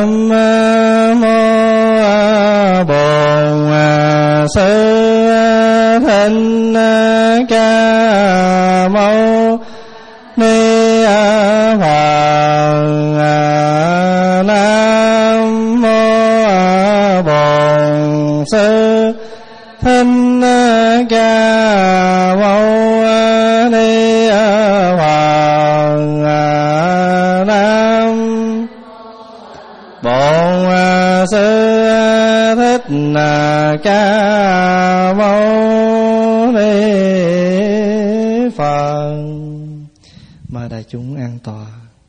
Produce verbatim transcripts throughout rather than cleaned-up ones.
Nam mô Bổn Sư Thích Ca Mâu Ni Phật. Nam mô Bổn Sư Thích Ca Mâu Ni Phật. Nam Bổn Sư Thích Ca Mâu Ni Phật. Mời đại chúng an tọa.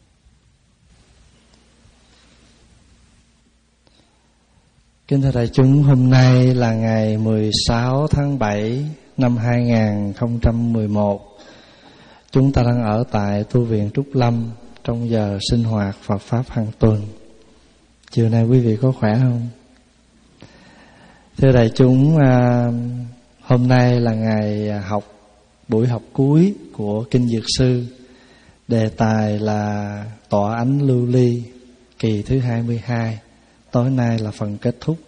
Kính thưa đại chúng, hôm nay là ngày mười sáu tháng bảy năm hai nghìn không trăm mười một. Chúng ta đang ở tại tu viện Trúc Lâm trong giờ sinh hoạt Phật Pháp hàng tuần. Chiều nay quý vị có khỏe không? Thưa đại chúng, hôm nay là ngày học buổi học cuối của Kinh Dược Sư. Đề tài là Tọa Ánh Lưu Ly, kỳ thứ hai mươi hai. Tối nay là phần kết thúc.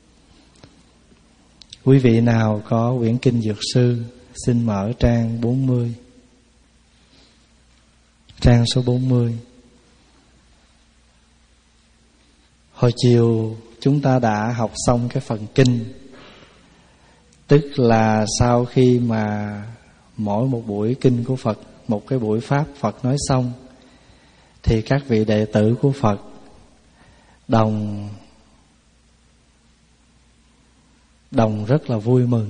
Quý vị nào có quyển Kinh Dược Sư xin mở trang bốn mươi. Trang số bốn mươi. Hồi chiều chúng ta đã học xong cái phần kinh. Tức là sau khi mà mỗi một buổi kinh của Phật, một cái buổi Pháp Phật nói xong, thì các vị đệ tử của Phật đồng đồng rất là vui mừng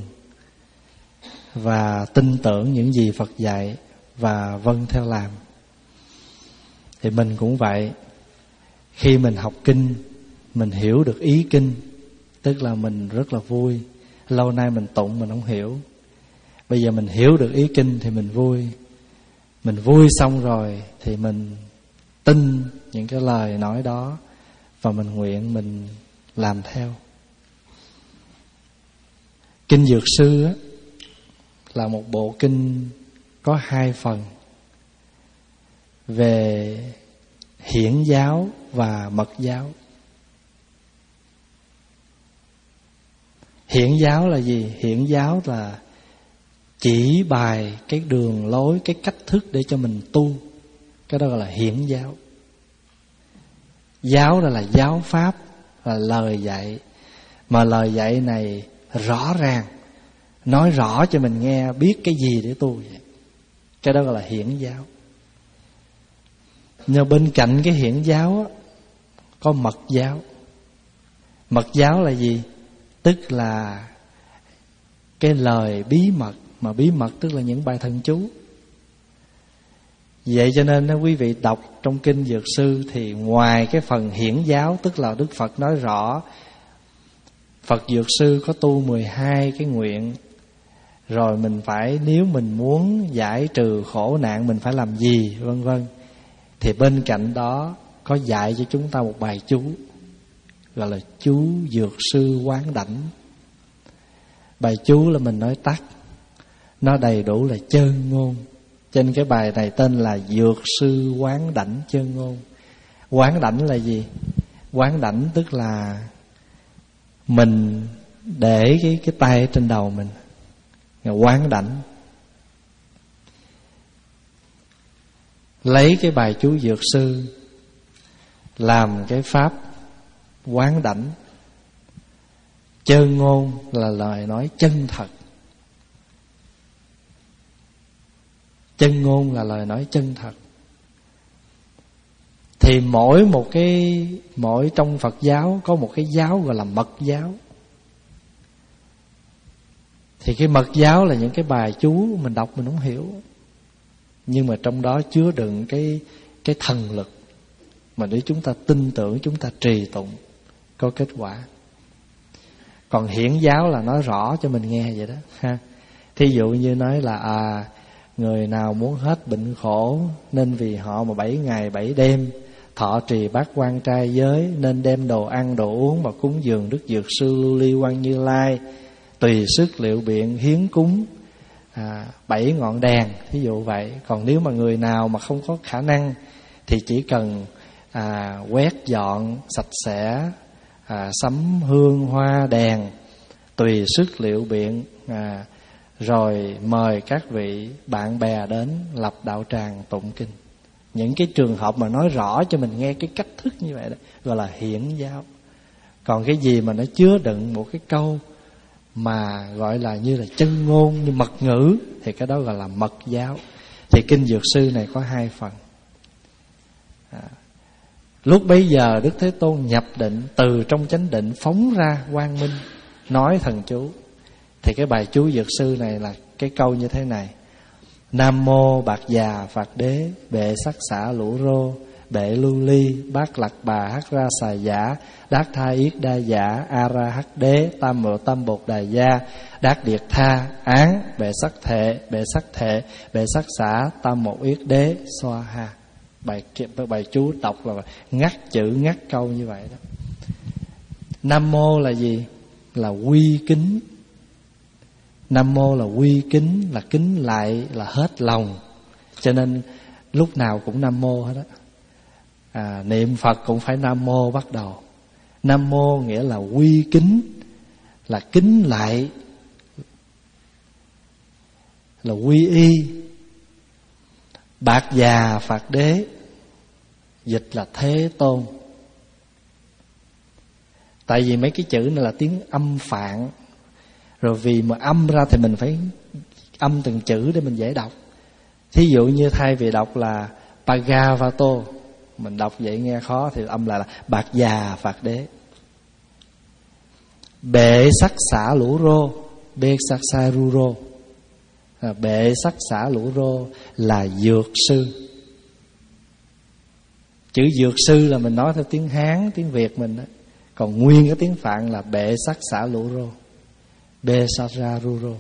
và tin tưởng những gì Phật dạy và vâng theo làm. Thì mình cũng vậy. Khi mình học kinh, mình hiểu được ý kinh, tức là mình rất là vui. Lâu nay mình tụng mình không hiểu, bây giờ mình hiểu được ý kinh thì mình vui. Mình vui xong rồi thì mình tin những cái lời nói đó, và mình nguyện mình làm theo. Kinh Dược Sư á, là một bộ kinh có hai phần, về hiển giáo và mật giáo. Hiển giáo là gì? Hiển giáo là chỉ bài cái đường lối, cái cách thức để cho mình tu. Cái đó gọi là hiển giáo. Giáo đó là giáo pháp, là lời dạy. Mà lời dạy này rõ ràng, nói rõ cho mình nghe biết cái gì để tu vậy. Cái đó gọi là hiển giáo. Nhưng bên cạnh cái hiển giáo á, có mật giáo. Mật giáo là gì? Tức là cái lời bí mật. Mà bí mật tức là những bài thần chú. Vậy cho nên quý vị đọc trong Kinh Dược Sư, thì ngoài cái phần hiển giáo, tức là Đức Phật nói rõ Phật Dược Sư có tu mười hai cái nguyện, rồi mình phải, nếu mình muốn giải trừ khổ nạn mình phải làm gì, vân vân. Thì bên cạnh đó có dạy cho chúng ta một bài chú, gọi là chú Dược Sư Quán Đảnh. Bài chú là mình nói tắt, nó đầy đủ là chân ngôn. Trên cái bài này tên là Dược Sư Quán Đảnh chân ngôn. Quán đảnh là gì? Quán đảnh tức là mình để cái, cái tay trên đầu mình, quán đảnh. Lấy cái bài chú Dược Sư làm cái pháp quán đảnh. Chân ngôn là lời nói chân thật. Chân ngôn là lời nói chân thật. Thì mỗi một cái mỗi trong Phật giáo có một cái giáo gọi là mật giáo. Thì cái mật giáo là những cái bài chú mình đọc mình không hiểu, nhưng mà trong đó chứa đựng cái cái thần lực mà để chúng ta tin tưởng, chúng ta trì tụng có kết quả. Còn hiển giáo là nói rõ cho mình nghe vậy đó ha. Thí dụ như nói là à người nào muốn hết bệnh khổ nên vì họ mà bảy ngày bảy đêm thọ trì bát quan trai giới, nên đem đồ ăn đồ uống và cúng dường Đức Dược Sư Lưu Ly Quan Như Lai, tùy sức liệu biện hiến cúng à, bảy ngọn đèn, thí dụ vậy. Còn nếu mà người nào mà không có khả năng thì chỉ cần à, quét dọn sạch sẽ, à, sắm hương hoa đèn, tùy sức liệu biện, à, rồi mời các vị bạn bè đến lập đạo tràng tụng kinh. Những cái trường hợp mà nói rõ cho mình nghe cái cách thức như vậy đó gọi là hiển giáo. Còn cái gì mà nó chứa đựng một cái câu mà gọi là như là chân ngôn, như mật ngữ, thì cái đó gọi là mật giáo. Thì kinh Dược Sư này có hai phần. à, Lúc bấy giờ Đức Thế Tôn nhập định, từ trong chánh định phóng ra quang minh, nói thần chú. Thì cái bài chú Dược Sư này là cái câu như thế này: Nam mô Bạc Già Phật Đế, bệ sắc xả lũ rô, bệ lưu ly, bát lạc bà, hắc ra xà giả, đát tha yết đa giả, a ra hắc đế, tam mượu tam bột đà gia, đát điệt tha, án, bệ sắc thệ, bệ sắc thệ, bệ sắc xả, tam một yết đế, xoa ha. Bài, bài chú đọc là ngắt chữ ngắt câu như vậy đó. Nam mô là gì? Là quy kính. Nam mô là quy kính, là kính lại, là hết lòng. Cho nên lúc nào cũng Nam mô hết đó. à, Niệm Phật cũng phải Nam mô bắt đầu. Nam mô nghĩa là quy kính, là kính lại, là quy y. Bạc Già Phật Đế, dịch là Thế Tôn. Tại vì mấy cái chữ này là tiếng âm Phạn, rồi vì mà âm ra thì mình phải âm từng chữ để mình dễ đọc. Thí dụ như thay vì đọc là Bhagavato, mình đọc vậy nghe khó, thì âm lại là Bạc Già Phật Đế. Bệ sắc xả lũ rô, bê sắc sa ru rô. à, Bệ sắc xả lũ rô là Dược Sư. Chữ Dược Sư là mình nói theo tiếng Hán, tiếng Việt mình đó. Còn nguyên cái tiếng Phạn là bệ sắc xả lũ rô, bê sa ra ru rô.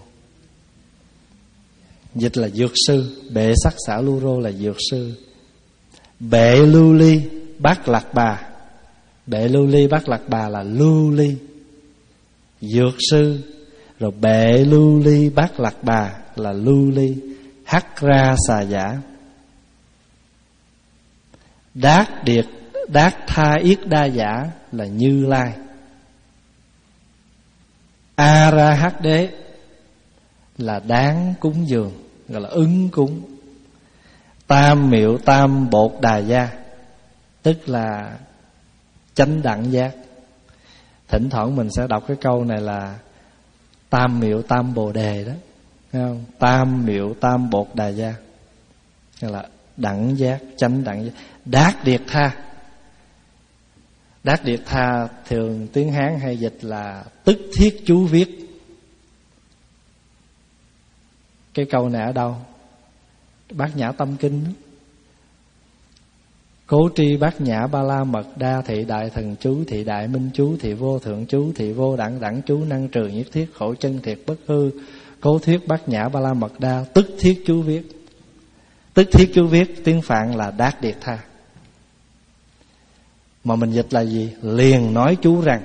Dịch là Dược Sư. Bệ sắc xả lũ rô là Dược Sư. Bệ lưu ly bát lạc bà, bệ lưu ly bát lạc bà là lưu ly, Dược Sư. Rồi bệ lưu ly bát lạc bà là lưu ly, hắc ra xà giả. Đát điệt đát tha yết đa giả là Như Lai. A ra hắc đế là đáng cúng dường, gọi là ứng cúng. Tam miệu tam bột đà gia, tức là chánh đẳng giác. Thỉnh thoảng mình sẽ đọc cái câu này là tam miệu tam bồ đề đó, thấy không? Tam miệu tam bột đà gia, gọi là đẳng giác, chánh đẳng giác. Đát điệt tha, đát điệt tha thường tiếng Hán hay dịch là tức thiết chú viết. Cái câu này ở đâu? Bát Nhã Tâm Kinh đó. Cố tri bát nhã ba la mật đa, thị đại thần chú, thị đại minh chú, thị vô thượng chú, thị vô đẳng đẳng chú, năng trừ nhất thiết, khổ chân thiệt bất hư. Cố thuyết bát nhã ba la mật đa, tức thiết chú viết. Tức thiết chú viết tiếng Phạn là đát điệt tha. Mà mình dịch là gì? Liền nói chú rằng.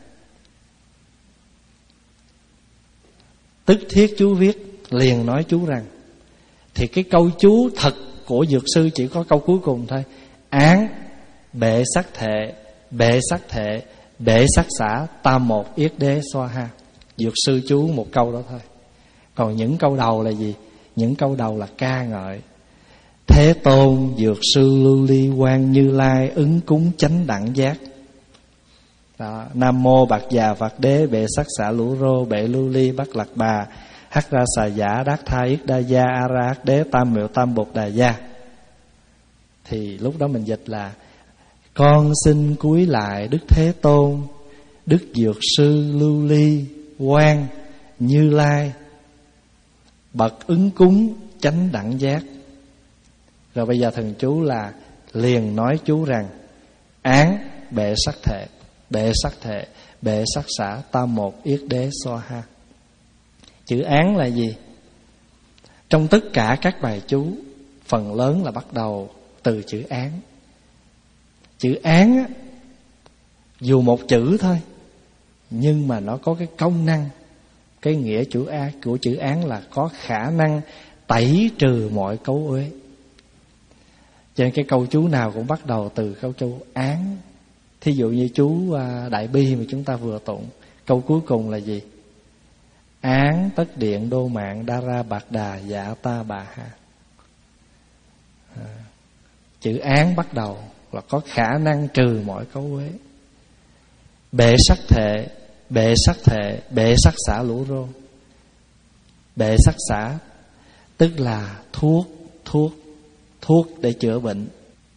Tức thiết chú viết, liền nói chú rằng. Thì cái câu chú thật của Dược Sư chỉ có câu cuối cùng thôi: án, bệ sắc thệ, bệ sắc thệ, bệ sắc xả, tam một yết đế xoa ha. Dược Sư chú một câu đó thôi. Còn những câu đầu là gì? Những câu đầu là ca ngợi Thế Tôn, Dược Sư, Lưu Ly, Quang Như Lai, ứng cúng chánh đẳng giác đó. Nam mô Bạc Già Phật Đế, bệ sắc xả lũ rô, bệ lưu ly, bát lạc bà, hắc ra xà giả, đát tha yết đa gia, a ra hắc đế, tam miệu tam bột đà gia. Thì lúc đó mình dịch là: con xin cúi lại Đức Thế Tôn, Đức Dược Sư, Lưu Ly, Quang, Như Lai, bậc ứng cúng chánh đẳng giác. Rồi bây giờ thần chú là liền nói chú rằng: án, bệ sắc thệ, bệ sắc thệ, bệ sắc xả, tam một yết đế xoa ha. Chữ án là gì? Trong tất cả các bài chú, phần lớn là bắt đầu từ chữ án. Chữ án á, dù một chữ thôi, nhưng mà nó có cái công năng. Cái nghĩa chữ án, của chữ án là có khả năng tẩy trừ mọi cấu uế. Cho nên cái câu chú nào cũng bắt đầu từ câu chú án. Thí dụ như chú Đại Bi mà chúng ta vừa tụng, câu cuối cùng là gì? Án tất điện đô mạng đa ra bạc đà dạ ta bà ha. À, chữ án bắt đầu là có khả năng trừ mọi cấu uế. Bệ sắc thệ, bệ sắc thệ, bệ sắc xả lũ rô. Bệ sắc xả tức là thuốc, thuốc, thuốc để chữa bệnh.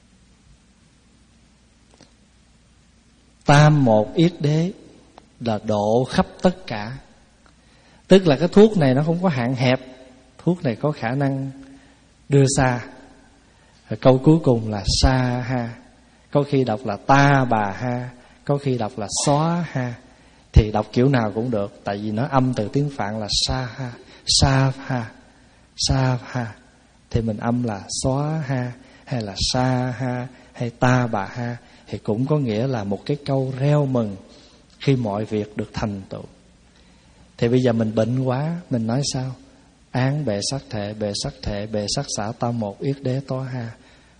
Tam một yết đế là độ khắp tất cả. Tức là cái thuốc này nó không có hạn hẹp, thuốc này có khả năng đưa xa. Rồi câu cuối cùng là sa ha. Có khi đọc là ta bà ha, có khi đọc là xóa ha. Thì đọc kiểu nào cũng được, tại vì nó âm từ tiếng Phạn là sa ha, sa ha, sa ha. Thì mình âm là xóa ha, hay là sa ha, hay ta bà ha, thì cũng có nghĩa là một cái câu reo mừng khi mọi việc được thành tựu. Thì bây giờ mình bệnh quá, mình nói sao? Án bệ sắc thệ, bệ sắc thệ, bệ sắc xả tam một yết đế tó ha.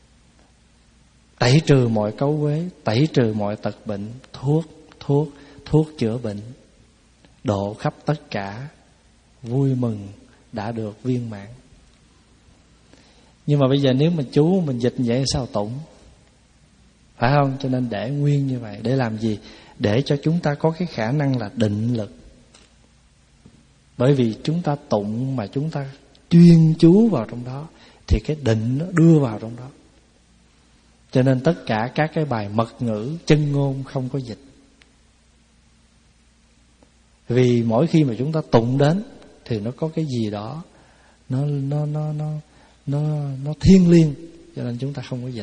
Tẩy trừ mọi cấu uế, tẩy trừ mọi tật bệnh, thuốc, thuốc, thuốc chữa bệnh, độ khắp tất cả, vui mừng đã được viên mãn. Nhưng mà bây giờ nếu mà chú mình dịch vậy sao tụng? Phải không? Cho nên để nguyên như vậy. Để làm gì? Để cho chúng ta có cái khả năng là định lực. Bởi vì chúng ta tụng mà chúng ta chuyên chú vào trong đó, thì cái định nó đưa vào trong đó. Cho nên tất cả các cái bài mật ngữ, chân ngôn không có dịch. Vì mỗi khi mà chúng ta tụng đến thì nó có cái gì đó Nó nó nó nó nó nó thiêng liêng, cho nên chúng ta không có dịch.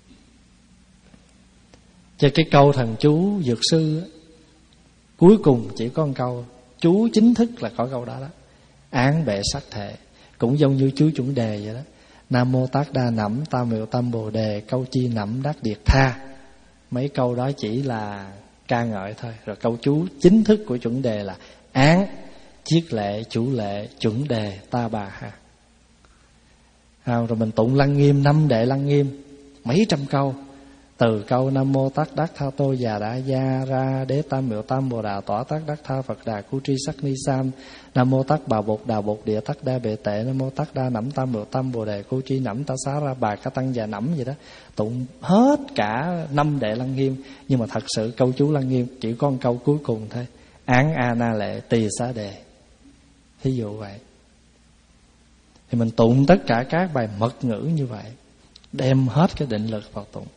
Cho cái câu thần chú Dược Sư á, cuối cùng chỉ có một câu, chú chính thức là có câu đó đó. Án bệ sắc thệ, cũng giống như chú chuẩn đề vậy đó. Nam mô tác đa nẫm tam miệu tam bồ đề câu chi nẫm đắc điệt tha. Mấy câu đó chỉ là ca ngợi thôi. Rồi câu chú chính thức của chuẩn đề là án chiết lệ chủ lệ chuẩn đề ta bà ha. À, rồi mình tụng Lăng Nghiêm, năm đệ Lăng Nghiêm mấy trăm câu. Từ câu Nam mô tát đắc tha tô già đã gia ra đế tam miệu tam bồ đà tỏa tát đắc tha Phật đà cu tri sắc ni sam. Nam mô tát bà bột đà bột địa tát đa bệ tệ. Nam mô tát đa nẫm tam miệu tam bồ đề cu tri nẫm ta xá ra bà ca tăng già nẫm vậy đó. Tụng hết cả năm đệ Lăng Nghiêm. Nhưng mà thật sự câu chú Lăng Nghiêm chỉ có một câu cuối cùng thôi, án a na lệ tỳ xá đề. Thí dụ vậy. Thì mình tụng tất cả các bài mật ngữ như vậy, đem hết cái định lực vào tụng.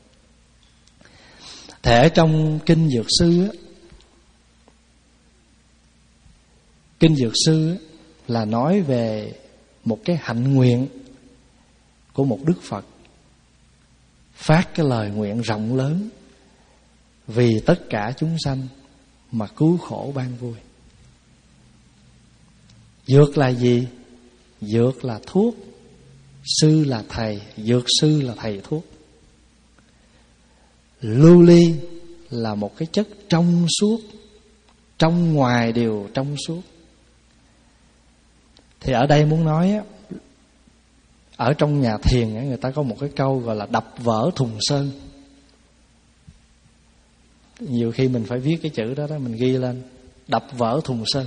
Thể trong Kinh Dược Sư á, Kinh Dược Sư á, là nói về một cái hạnh nguyện của một Đức Phật, phát cái lời nguyện rộng lớn vì tất cả chúng sanh mà cứu khổ ban vui. Dược là gì? Dược là thuốc, sư là thầy, dược sư là thầy thuốc. Lưu ly là một cái chất trong suốt, trong ngoài đều trong suốt. Thì ở đây muốn nói á, ở trong nhà thiền á, người ta có một cái câu gọi là đập vỡ thùng sơn. Nhiều khi mình phải viết cái chữ đó đó, mình ghi lên, đập vỡ thùng sơn.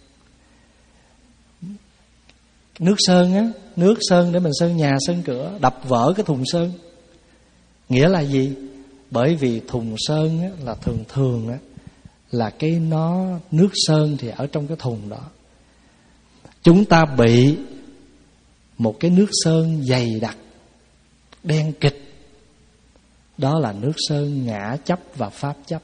Nước sơn á, nước sơn để mình sơn nhà, sơn cửa, đập vỡ cái thùng sơn. Nghĩa là gì? Bởi vì thùng sơn á, là thường thường á, là cái nó nước sơn thì ở trong cái thùng đó. Chúng ta bị một cái nước sơn dày đặc, đen kịch. Đó là nước sơn ngã chấp và pháp chấp.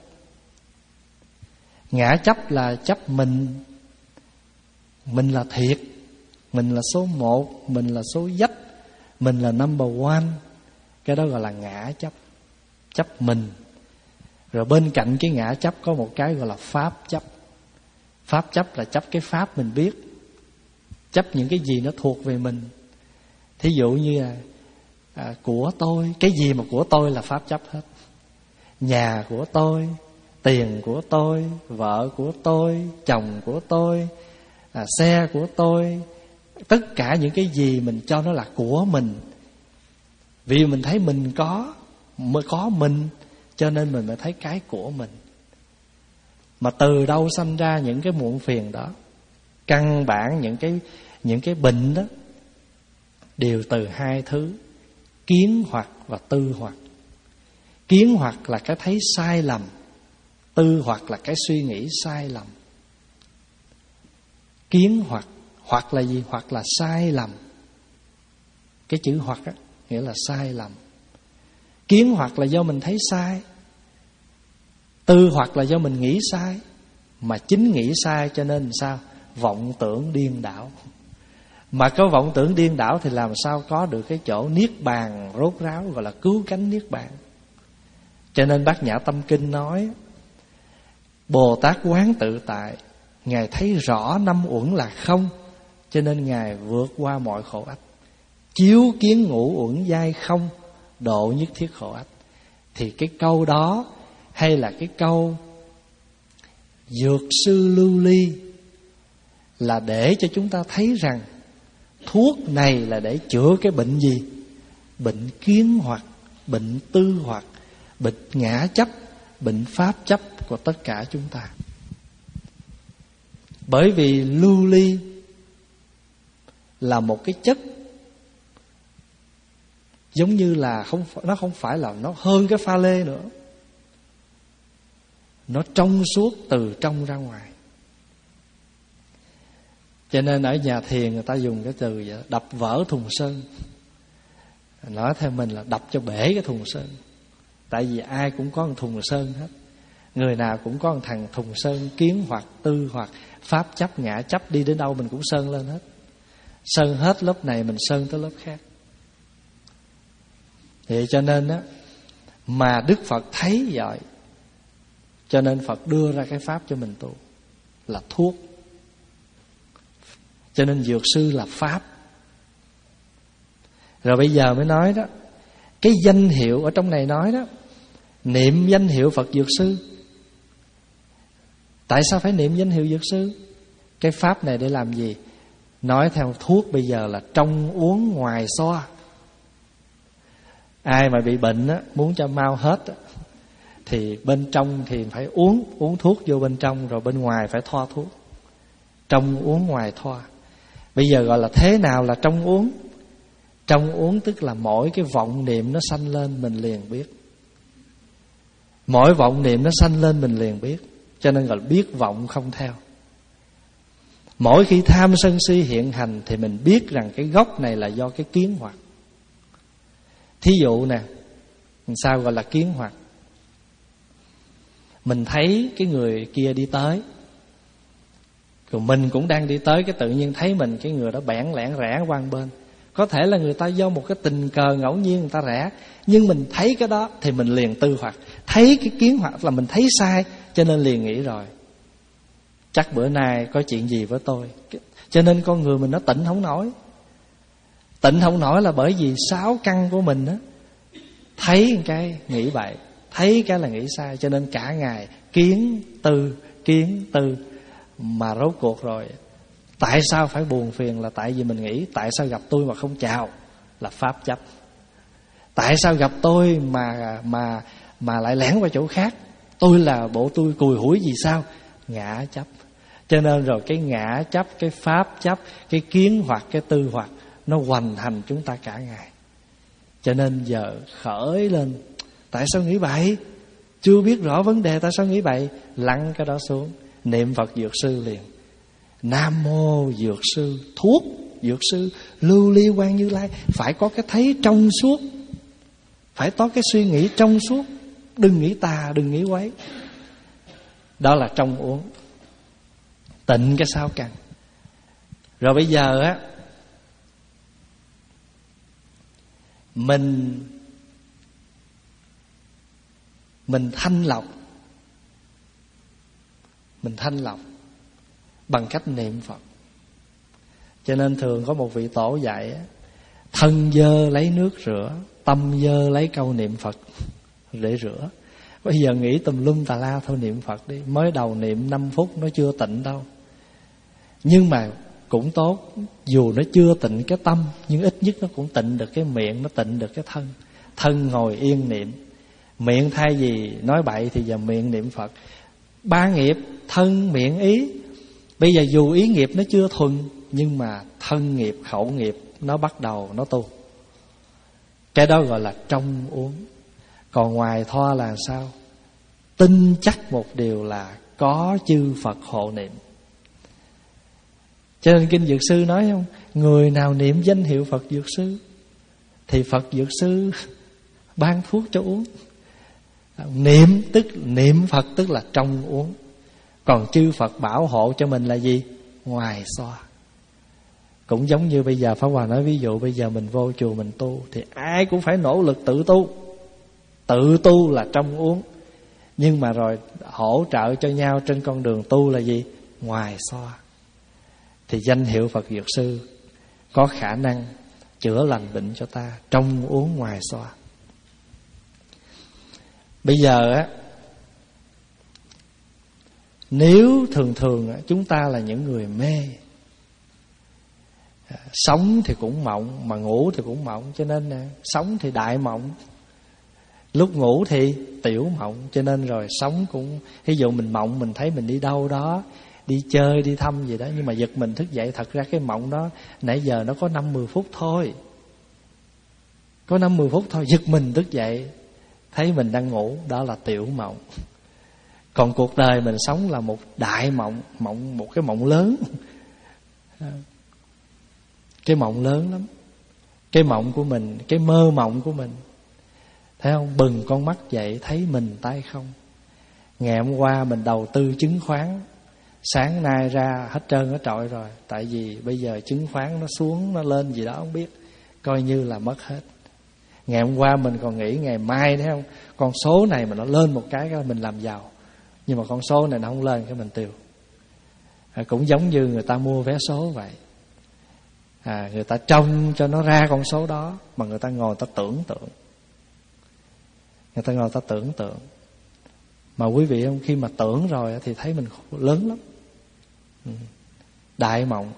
Ngã chấp là chấp mình, mình là thiệt, mình là số một, mình là số dách, mình là number one. Cái đó gọi là ngã chấp, chấp mình. Rồi bên cạnh cái ngã chấp có một cái gọi là pháp chấp. Pháp chấp là chấp cái pháp mình biết, chấp những cái gì nó thuộc về mình. Thí dụ như là à, của tôi, cái gì mà của tôi là pháp chấp hết. Nhà của tôi, tiền của tôi, vợ của tôi, chồng của tôi, à, xe của tôi. Tất cả những cái gì mình cho nó là của mình Vì mình thấy mình có, mới có mình, cho nên mình mới thấy cái của mình. Mà từ đâu sanh ra những cái muộn phiền đó? Căn bản những cái những cái bệnh đó đều từ hai thứ: kiến hoặc và tư hoặc. Kiến hoặc là cái thấy sai lầm, tư hoặc là cái suy nghĩ sai lầm. Kiến hoặc, hoặc là gì? Hoặc là sai lầm. Cái chữ hoặc á, nghĩa là sai lầm. Kiến hoặc là do mình thấy sai, tư hoặc là do mình nghĩ sai. Mà chính nghĩ sai cho nên sao? Vọng tưởng điên đảo. Mà có vọng tưởng điên đảo thì làm sao có được cái chỗ niết bàn rốt ráo, gọi là cứu cánh niết bàn. Cho nên Bát Nhã Tâm Kinh nói Bồ Tát quán tự tại, Ngài thấy rõ năm uẩn là không, cho nên Ngài vượt qua mọi khổ ách. Chiếu kiến ngũ uẩn giai không, độ nhất thiết khổ ách. Thì cái câu đó, hay là cái câu Dược sư lưu ly, là để cho chúng ta thấy rằng thuốc này là để chữa cái bệnh gì? Bệnh kiến hoặc, bệnh tư hoặc, bệnh ngã chấp, bệnh pháp chấp của tất cả chúng ta. Bởi vì lưu ly là một cái chất giống như là không, nó không phải là nó hơn cái pha lê nữa. Nó trong suốt từ trong ra ngoài. Cho nên ở nhà thiền người ta dùng cái từ vậy, đập vỡ thùng sơn. Nói theo mình là đập cho bể cái thùng sơn. Tại vì ai cũng có một thùng sơn hết. Người nào cũng có một thằng thùng sơn kiến hoặc, tư hoặc, pháp chấp, ngã chấp. Đi đến đâu mình cũng sơn lên hết. Sơn hết lớp này mình sơn tới lớp khác. Vậy cho nên á, mà Đức Phật thấy vậy, cho nên Phật đưa ra cái pháp cho mình tu là thuốc. Cho nên dược sư là pháp. Rồi bây giờ mới nói đó, cái danh hiệu ở trong này nói đó, niệm danh hiệu Phật Dược Sư. Tại sao phải niệm danh hiệu Dược Sư? Cái pháp này để làm gì? Nói theo thuốc bây giờ là trong uống ngoài xoa. Ai mà bị bệnh á, muốn cho mau hết á, thì bên trong thì phải uống Uống thuốc vô bên trong, rồi bên ngoài phải thoa thuốc. Trong uống ngoài thoa. Bây giờ gọi là thế nào là trong uống? Trong uống tức là mỗi cái vọng niệm nó sanh lên mình liền biết. Mỗi vọng niệm nó sanh lên mình liền biết. Cho nên gọi là biết vọng không theo. Mỗi khi tham sân si hiện hành thì mình biết rằng cái gốc này là do cái kiến hoặc. Thí dụ nè, sao gọi là kiến hoặc? Mình thấy cái người kia đi tới, rồi mình cũng đang đi tới, cái tự nhiên thấy mình cái người đó bẽn lẽn rẽ qua một bên. Có thể là người ta do một cái tình cờ ngẫu nhiên người ta rẽ, nhưng mình thấy cái đó thì mình liền tư hoặc. Thấy cái kiến hoặc là mình thấy sai, cho nên liền nghĩ rồi, chắc bữa nay có chuyện gì với tôi. Cho nên con người mình nó tịnh không nổi. Tịnh không nổi là bởi vì sáu căn của mình á, thấy cái nghĩ bậy, thấy cái là nghĩ sai. Cho nên cả ngày kiến tư, kiến tư. Mà rốt cuộc rồi, tại sao phải buồn phiền? Là tại vì mình nghĩ tại sao gặp tôi mà không chào, là pháp chấp. Tại sao gặp tôi mà mà mà lại lẻn qua chỗ khác, tôi là bộ tôi cùi hủi gì sao? Ngã chấp. Cho nên rồi cái ngã chấp, cái pháp chấp, cái kiến hoặc, cái tư hoặc, nó hoành hành chúng ta cả ngày. Cho nên giờ khởi lên, tại sao nghĩ bậy? Chưa biết rõ vấn đề tại sao nghĩ bậy? Lăn cái đó xuống, niệm Phật Dược Sư liền. Nam mô Dược Sư, thuốc Dược Sư Lưu Ly Quang Như Lai. Phải có cái thấy trong suốt, phải có cái suy nghĩ trong suốt. Đừng nghĩ tà, đừng nghĩ quấy. Đó là trong uống, tịnh cái sao căn. Rồi bây giờ á, Mình Mình thanh lọc, Mình thanh lọc bằng cách niệm Phật. Cho nên thường có một vị tổ dạy, thân dơ lấy nước rửa, tâm dơ lấy câu niệm Phật để rửa. Bây giờ nghĩ tùm lum tà la thôi, niệm Phật đi. Mới đầu niệm năm phút nó chưa tịnh đâu. Nhưng mà cũng tốt. Dù nó chưa tịnh cái tâm, nhưng ít nhất nó cũng tịnh được cái miệng, nó tịnh được cái thân. Thân ngồi yên niệm, miệng thay vì nói bậy thì giờ miệng niệm Phật. Ba nghiệp thân miệng ý. Bây giờ dù ý nghiệp nó chưa thuần, nhưng mà thân nghiệp, khẩu nghiệp nó bắt đầu nó tu. Cái đó gọi là trong uống. Còn ngoài thoa là sao? Tin chắc một điều là có chư Phật hộ niệm. Cho nên Kinh Dược Sư nói không, người nào niệm danh hiệu Phật Dược Sư thì Phật Dược Sư ban thuốc cho uống. Niệm tức niệm Phật tức là trong uống. Còn chư Phật bảo hộ cho mình là gì? Ngoài xoa. Cũng giống như bây giờ Pháp Hòa nói ví dụ, bây giờ mình vô chùa mình tu thì ai cũng phải nỗ lực tự tu. Tự tu là trong uống. Nhưng mà rồi hỗ trợ cho nhau trên con đường tu là gì? Ngoài xoa. Thì danh hiệu Phật Dược Sư có khả năng chữa lành bệnh cho ta trong uống ngoài xoa. Bây giờ á, nếu thường thường chúng ta là những người mê, sống thì cũng mộng, mà ngủ thì cũng mộng, cho nên sống thì đại mộng, lúc ngủ thì tiểu mộng. Cho nên rồi sống cũng, ví dụ mình mộng mình thấy mình đi đâu đó, đi chơi, đi thăm gì đó, nhưng mà giật mình thức dậy, thật ra cái mộng đó nãy giờ nó có năm mười phút thôi. Có năm mười phút thôi, giật mình thức dậy thấy mình đang ngủ, đó là tiểu mộng. Còn cuộc đời mình sống là một đại mộng, mộng một cái mộng lớn. Cái mộng lớn lắm. Cái mộng của mình, cái mơ mộng của mình, thấy không? Bừng con mắt dậy thấy mình tay không. Ngày hôm qua mình đầu tư chứng khoán, sáng nay ra hết trơn hết trọi rồi. Tại vì bây giờ chứng khoán nó xuống, nó lên gì đó không biết, coi như là mất hết. Ngày hôm qua mình còn nghĩ ngày mai, thấy không, con số này mà nó lên một cái mình làm giàu, nhưng mà con số này nó không lên cái mình tiêu. À, cũng giống như người ta mua vé số vậy. À, người ta trông cho nó ra con số đó, mà người ta ngồi người ta tưởng tượng. Người ta ngồi người ta tưởng tượng. Mà quý vị không, khi mà tưởng rồi thì thấy mình lớn lắm. Đại mộng.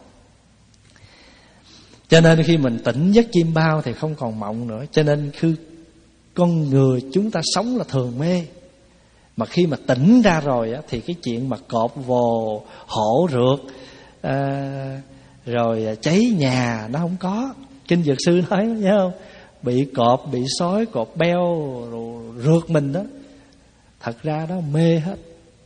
Cho nên khi mình tỉnh giấc chim bao thì không còn mộng nữa. Cho nên khi con người chúng ta sống là thường mê, mà khi mà tỉnh ra rồi á, thì cái chuyện mà cọp vồ, hổ rượt, à, rồi cháy nhà nó không có. Kinh Dược Sư nói, nhớ không? Bị cọp, bị sói, cọp beo rồi rượt mình đó, thật ra đó mê hết.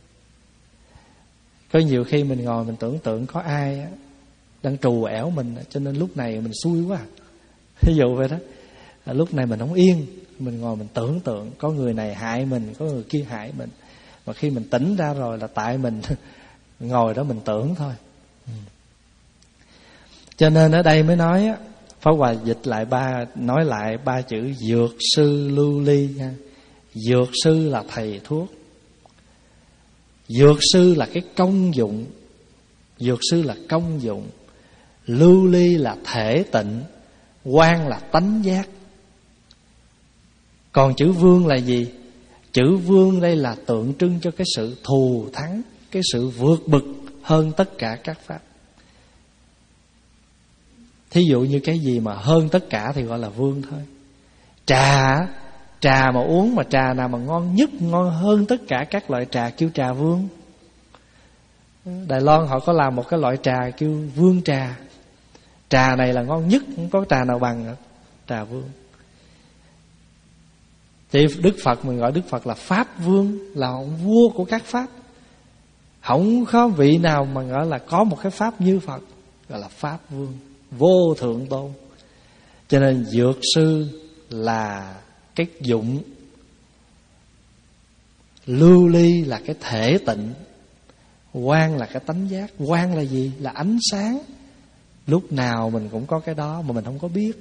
Có nhiều khi mình ngồi mình tưởng tượng có ai á, đang trù ẻo mình, cho nên lúc này mình xui quá. Ví dụ vậy đó. À, lúc này mình không yên, mình ngồi mình tưởng tượng có người này hại mình, có người kia hại mình. Mà khi mình tỉnh ra rồi là tại mình ngồi đó mình tưởng thôi. Cho nên ở đây mới nói á, Pháp Hòa dịch lại ba, nói lại ba chữ dược sư lưu ly nha. Dược sư là thầy thuốc. Dược sư là cái công dụng. Dược sư là công dụng. Lưu ly là thể tịnh. Quan là tánh giác. Còn chữ vương là gì? Chữ vương đây là tượng trưng cho cái sự thù thắng, cái sự vượt bực hơn tất cả các pháp. Thí dụ như cái gì mà hơn tất cả thì gọi là vương thôi. Trà, trà mà uống mà trà nào mà ngon nhất, ngon hơn tất cả các loại trà kêu trà vương. Đài Loan họ có làm một cái loại trà kêu vương trà. Trà này là ngon nhất, không có trà nào bằng trà vương. Thì Đức Phật, mình gọi Đức Phật là Pháp Vương, là ông vua của các Pháp. Không có vị nào mà gọi là có một cái Pháp như Phật, gọi là Pháp Vương, vô thượng tôn. Cho nên dược sư là cái dụng, lưu ly là cái thể tịnh, quang là cái tánh giác. Quang là gì? Là ánh sáng. Lúc nào mình cũng có cái đó mà mình không có biết.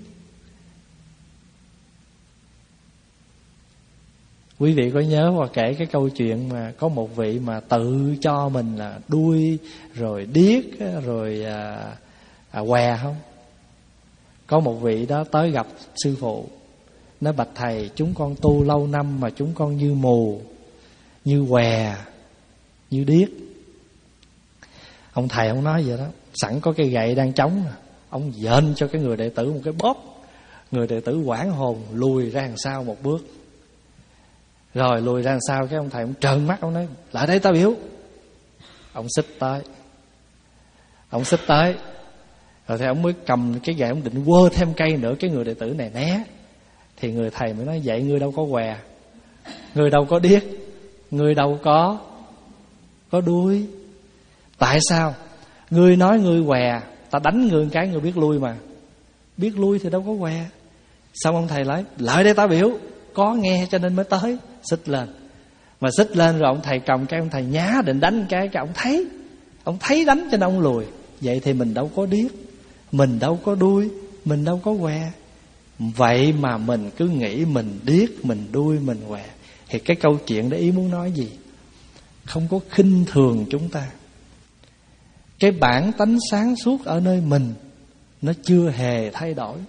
Quý vị có nhớ và kể cái câu chuyện mà có một vị mà tự cho mình là đuôi, rồi điếc, rồi à, à, què không? Có một vị đó tới gặp sư phụ, nói bạch thầy, chúng con tu lâu năm mà chúng con như mù, như què, như điếc. Ông thầy không nói vậy đó. Sẵn có cây gậy đang trống, ông dện cho cái người đệ tử một cái bóp. Người đệ tử hoảng hồn lùi ra đằng sau một bước. Rồi lùi ra đằng sau, cái ông thầy ông trợn mắt, ông nói lại đây tao biểu. Ông xích tới, ông xích tới rồi thì ông mới cầm cái gậy, ông định quơ thêm cây nữa. Cái người đệ tử này né. Thì người thầy mới nói vậy ngươi đâu có què, ngươi đâu có điếc, ngươi đâu có có đuôi. Tại sao? Ngươi nói ngươi què, ta đánh ngươi một cái ngươi biết lui mà. Biết lui thì đâu có què. Xong ông thầy nói lại đây tao biểu. Có nghe cho nên mới tới. Xích lên. Mà xích lên rồi ông thầy cầm cái, ông thầy nhá định đánh cái, cái ông thấy, ông thấy đánh cho nên ông lùi. Vậy thì mình đâu có điếc, mình đâu có đuôi, mình đâu có què. Vậy mà mình cứ nghĩ mình điếc, mình đuôi, mình què. Thì cái câu chuyện đó ý muốn nói gì? Không có khinh thường chúng ta. Cái bản tánh sáng suốt ở nơi mình nó chưa hề thay đổi.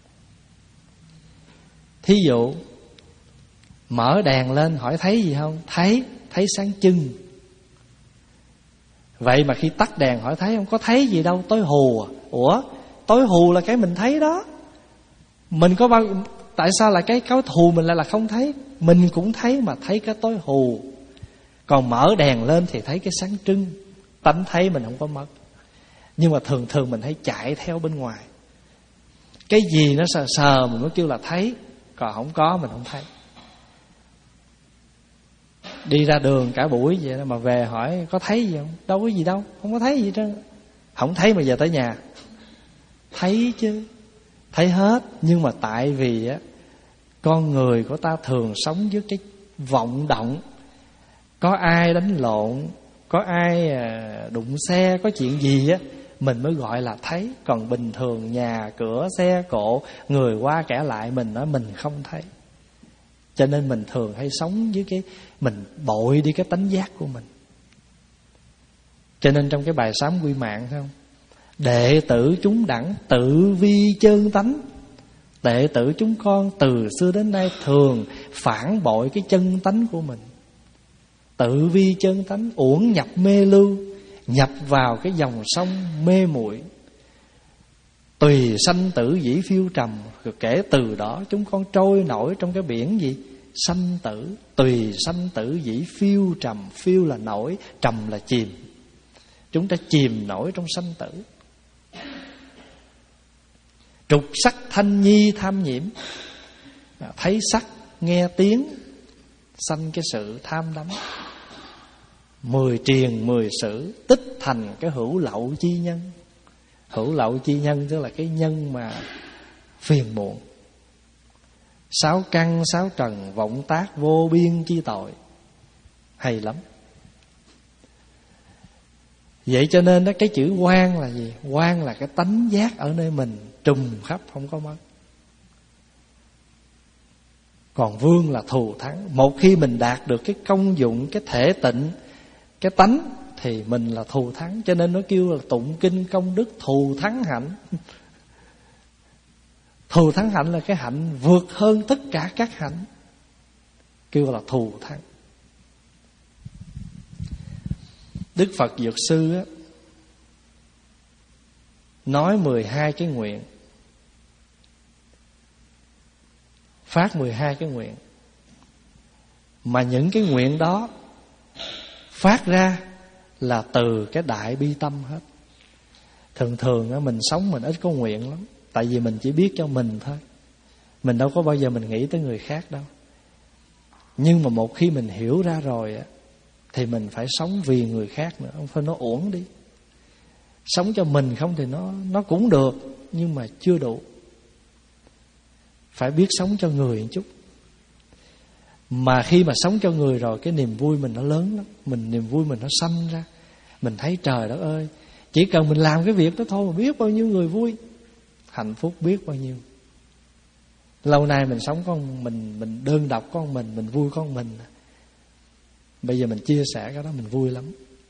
Thí dụ mở đèn lên hỏi thấy gì không? Thấy, thấy sáng trưng. Vậy mà khi tắt đèn hỏi thấy không? Có thấy gì đâu, tối hù à. Ủa, tối hù là cái mình thấy đó. Mình có bao, tại sao là cái cái hù mình lại là không thấy? Mình cũng thấy mà thấy cái tối hù. Còn mở đèn lên thì thấy cái sáng trưng. Tánh thấy mình không có mất. Nhưng mà thường thường mình hay chạy theo bên ngoài. Cái gì nó sờ sờ mình mới kêu là thấy. Còn không có mình không thấy. Đi ra đường cả buổi vậy đó mà về hỏi có thấy gì không? Đâu có gì đâu, không có thấy gì hết. Không thấy mà giờ tới nhà thấy chứ, thấy hết. Nhưng mà tại vì á, con người của ta thường sống với cái vọng động. Có ai đánh lộn, có ai đụng xe, có chuyện gì á mình mới gọi là thấy. Còn bình thường nhà cửa xe cộ, người qua kẻ lại, mình nói mình không thấy. Cho nên mình thường hay sống với cái, mình bội đi cái tánh giác của mình. Cho nên trong cái bài sám quy mạng thấy không? Đệ tử chúng đẳng tự vi chơn tánh. Đệ tử chúng con từ xưa đến nay thường phản bội cái chân tánh của mình. Tự vi chân tánh, uổng nhập mê lưu, nhập vào cái dòng sông mê muội. Tùy sanh tử dĩ phiêu trầm. Rồi kể từ đó chúng con trôi nổi trong cái biển gì? Sanh tử. Tùy sanh tử dĩ phiêu trầm. Phiêu là nổi, trầm là chìm. Chúng ta chìm nổi trong sanh tử. Trục sắc thanh nhi tham nhiễm. Thấy sắc, nghe tiếng, sanh cái sự tham đắm. Mười triền mười sử tích thành cái hữu lậu chi nhân. Hữu lậu chi nhân tức là cái nhân mà phiền muộn. Sáu căn sáu trần vọng tác vô biên chi tội. Hay lắm. Vậy cho nên đó, cái chữ quan là gì? Quan là cái tánh giác ở nơi mình trùm khắp không có mất. Còn vương là thù thắng. Một khi mình đạt được cái công dụng, cái thể tịnh, cái tánh thì mình là thù thắng. Cho nên nó kêu là tụng kinh công đức thù thắng hạnh. Thù thắng hạnh là cái hạnh vượt hơn tất cả các hạnh, kêu là thù thắng. Đức Phật Dược Sư á, nói mười hai cái nguyện, phát mười hai cái nguyện. Mà những cái nguyện đó phát ra là từ cái đại bi tâm hết. Thường thường á, mình sống mình ít có nguyện lắm. Tại vì mình chỉ biết cho mình thôi. Mình đâu có bao giờ mình nghĩ tới người khác đâu. Nhưng mà một khi mình hiểu ra rồi á, thì mình phải sống vì người khác nữa. Không phải nó uổng đi. Sống cho mình không thì nó, nó cũng được, nhưng mà chưa đủ. Phải biết sống cho người một chút. Mà khi mà sống cho người rồi, cái niềm vui mình nó lớn lắm. Mình niềm vui mình nó sanh ra. Mình thấy trời đất ơi, chỉ cần mình làm cái việc đó thôi mà biết bao nhiêu người vui, hạnh phúc biết bao nhiêu. Lâu nay mình sống con mình, mình đơn độc con mình, mình vui con mình. Bây giờ mình chia sẻ cái đó mình vui lắm.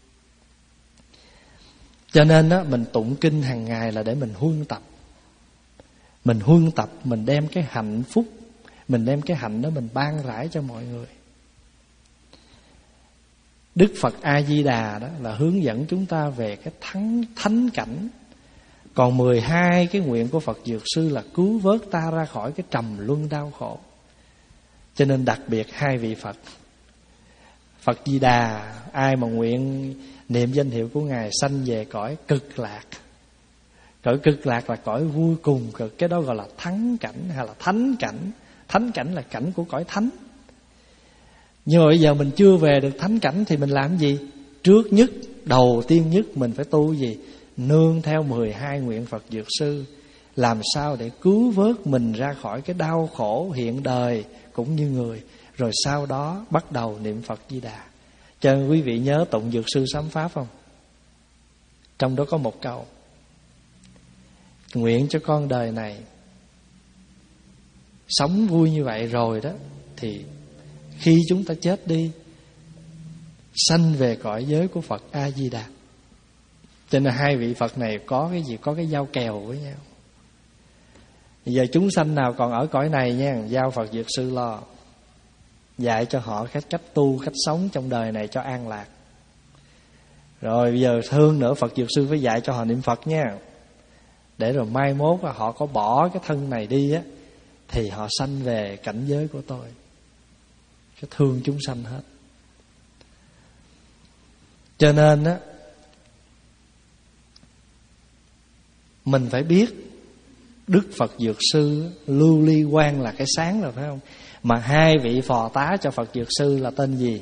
Cho nên đó, mình tụng kinh hàng ngày là để mình huân tập. Mình huân tập, mình đem cái hạnh phúc, mình đem cái hạnh đó mình ban rãi cho mọi người. Đức Phật A Di Đà đó là hướng dẫn chúng ta về cái thắng thánh cảnh. Còn mười hai cái nguyện của Phật Dược Sư là cứu vớt ta ra khỏi cái trầm luân đau khổ. Cho nên đặc biệt hai vị Phật, Phật Di Đà, ai mà nguyện niệm danh hiệu của Ngài sanh về cõi cực lạc. Cõi cực lạc là cõi vui cùng cực. Cái đó gọi là thắng cảnh hay là thánh cảnh. Thánh cảnh là cảnh của cõi thánh. Nhưng mà bây giờ mình chưa về được thánh cảnh thì mình làm gì? Trước nhất, đầu tiên nhất mình phải tu gì? Nương theo mười hai nguyện Phật Dược Sư. Làm sao để cứu vớt mình ra khỏi cái đau khổ hiện đời cũng như người. Rồi sau đó bắt đầu niệm Phật Di Đà. Cho nên quý vị nhớ tụng Dược Sư Sám Pháp không? Trong đó có một câu: nguyện cho con đời này sống vui như vậy rồi đó, thì khi chúng ta chết đi sanh về cõi giới của Phật A Di Đà. Cho nên hai vị Phật này có cái gì? Có cái giao kèo với nhau. Bây giờ chúng sanh nào còn ở cõi này nha, giao Phật Dược Sư lo, dạy cho họ cách cách tu, cách sống trong đời này cho an lạc. Rồi bây giờ thương nữa, Phật Dược Sư phải dạy cho họ niệm Phật nha. Để rồi mai mốt họ có bỏ cái thân này đi á, thì họ sanh về cảnh giới của tôi. Cái thương chúng sanh hết. Cho nên á, mình phải biết Đức Phật Dược Sư Lưu Ly Quang là cái sáng rồi, phải không? Mà hai vị phò tá cho Phật Dược Sư là tên gì?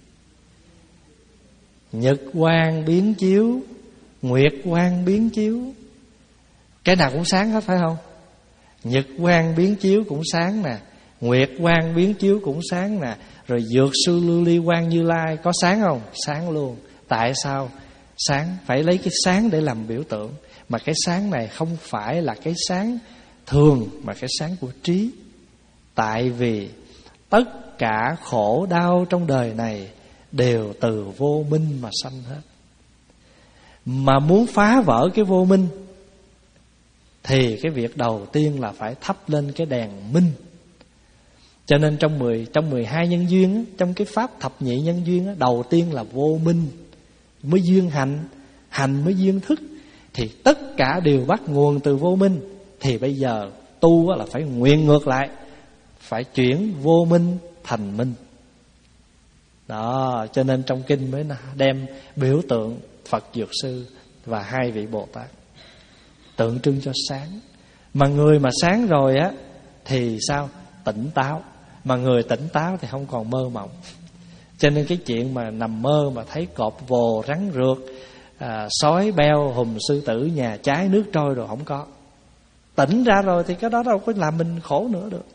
Nhật Quang biến chiếu, Nguyệt Quang biến chiếu. Cái nào cũng sáng hết, phải không? Nhật Quang biến chiếu cũng sáng nè, Nguyệt Quang biến chiếu cũng sáng nè. Rồi Dược Sư Lưu Ly Quang Như Lai có sáng không? Sáng luôn. Tại sao sáng? Phải lấy cái sáng để làm biểu tượng. Mà cái sáng này không phải là cái sáng thường, mà cái sáng của trí. Tại vì tất cả khổ đau trong đời này đều từ vô minh mà sanh hết. Mà muốn phá vỡ cái vô minh thì cái việc đầu tiên là phải thắp lên cái đèn minh. Cho nên trong mười trong mười hai nhân duyên, trong cái pháp thập nhị nhân duyên, đầu tiên là vô minh mới duyên hành, hành mới duyên thức. Thì tất cả đều bắt nguồn từ vô minh. Thì bây giờ tu là phải nguyện ngược lại, phải chuyển vô minh thành minh. Đó, cho nên trong kinh mới đem biểu tượng Phật Dược Sư và hai vị Bồ Tát, tượng trưng cho sáng. Mà người mà sáng rồi á thì sao? Tỉnh táo. Mà người tỉnh táo thì không còn mơ mộng. Cho nên cái chuyện mà nằm mơ mà thấy cọp vồ, rắn rượt, à, sói beo, hùng sư tử, nhà cháy nước trôi rồi không có. Tỉnh ra rồi thì cái đó đâu có làm mình khổ nữa được.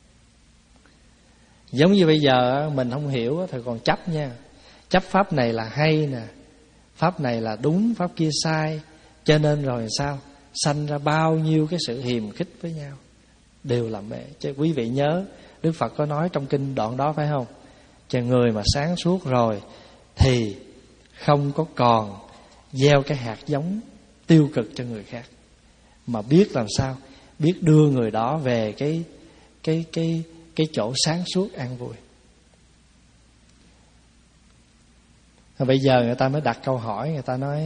Giống như bây giờ mình không hiểu thì còn chấp nha. Chấp pháp này là hay nè, pháp này là đúng, pháp kia sai. Cho nên rồi sao? Sanh ra bao nhiêu cái sự hiềm khích với nhau, đều là mê. Chứ quý vị nhớ Đức Phật có nói trong kinh đoạn đó, phải không? Cho người mà sáng suốt rồi thì không có còn gieo cái hạt giống tiêu cực cho người khác, mà biết làm sao, biết đưa người đó về cái cái cái cái chỗ sáng suốt an vui. Và bây giờ người ta mới đặt câu hỏi, người ta nói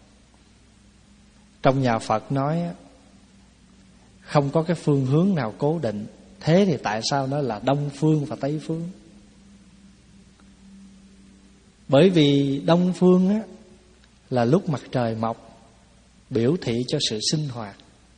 trong nhà Phật nói không có cái phương hướng nào cố định, thế thì tại sao nó là Đông phương và Tây phương? Bởi vì Đông phương á là lúc mặt trời mọc, biểu thị cho sự sinh hoạt.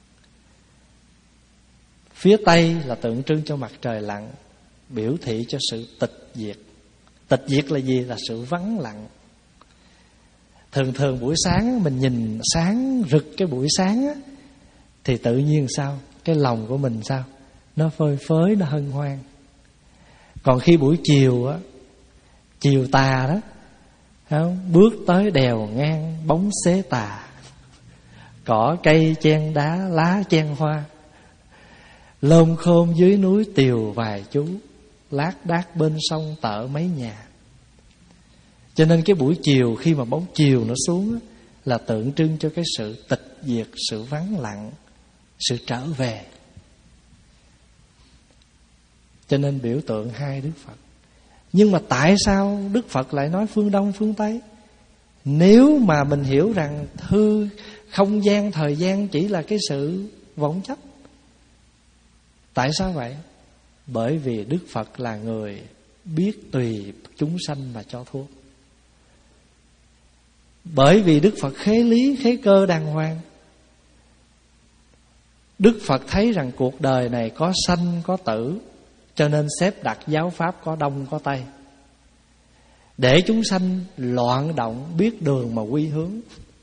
Phía Tây là tượng trưng cho mặt trời lặn, biểu thị cho sự tịch diệt. Tịch diệt là gì? Là sự vắng lặng. Thường thường buổi sáng mình nhìn sáng rực cái buổi sáng á, thì tự nhiên sao? Cái lòng của mình sao? Nó phơi phới, nó hân hoan. Còn khi buổi chiều á, chiều tà đó, không? Bước tới đèo ngang bóng xế tà, cỏ cây chen đá, lá chen hoa, lôm khôm dưới núi tiều vài chú, lác đác bên sông tợ mấy nhà. Cho nên cái buổi chiều khi mà bóng chiều nó xuống á, là tượng trưng cho cái sự tịch diệt, sự vắng lặng, sự trở về. Cho nên biểu tượng hai Đức Phật. Nhưng mà tại sao Đức Phật lại nói phương Đông phương Tây? Nếu mà mình hiểu rằng hư không gian thời gian chỉ là cái sự vọng chấp. Tại sao vậy? Bởi vì Đức Phật là người biết tùy chúng sanh mà cho thuốc. Bởi vì Đức Phật khế lý khế cơ đàng hoàng. Đức Phật thấy rằng cuộc đời này có sanh có tử, cho nên xếp đặt giáo pháp có đông có tây, để chúng sanh loạn động biết đường mà quy hướng.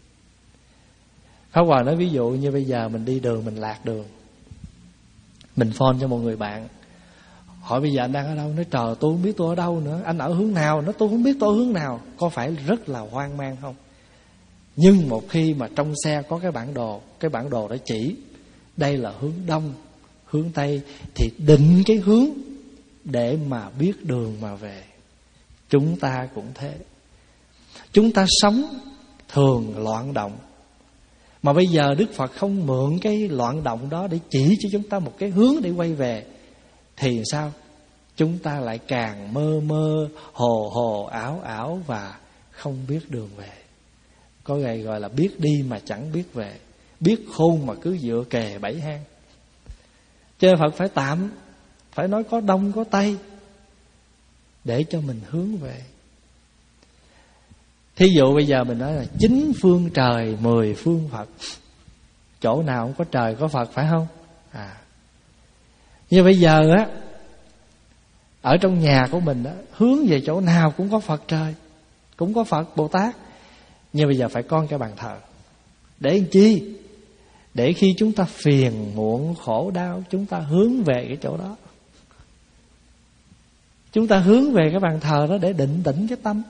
Pháp Hòa nói ví dụ như bây giờ mình đi đường, mình lạc đường, mình phone cho một người bạn, hỏi bây giờ anh đang ở đâu? Nói trời tôi không biết tôi ở đâu nữa. Anh ở hướng nào? Nói tôi không biết tôi ở hướng nào. Có phải rất là hoang mang không? Nhưng một khi mà trong xe có cái bản đồ, cái bản đồ đã chỉ đây là hướng đông, hướng tây, thì định cái hướng để mà biết đường mà về. Chúng ta cũng thế. Chúng ta sống thường loạn động, mà bây giờ Đức Phật không mượn cái loạn động đó để chỉ cho chúng ta một cái hướng để quay về, thì sao? Chúng ta lại càng mơ mơ, hồ hồ, ảo ảo và không biết đường về. Có người gọi là biết đi mà chẳng biết về, biết khôn mà cứ dựa kề bảy hang. Cho nên Phật phải tạm, phải nói có đông có tây, để cho mình hướng về. Thí dụ bây giờ mình nói là chín phương trời, mười phương Phật. Chỗ nào cũng có trời có Phật, phải không? À, như bây giờ á, ở trong nhà của mình đó, hướng về chỗ nào cũng có Phật trời, cũng có Phật Bồ Tát. Nhưng bây giờ phải có cái bàn thờ. Để làm chi? Để khi chúng ta phiền muộn khổ đau, chúng ta hướng về cái chỗ đó. Chúng ta hướng về cái bàn thờ đó để định tĩnh cái tâm.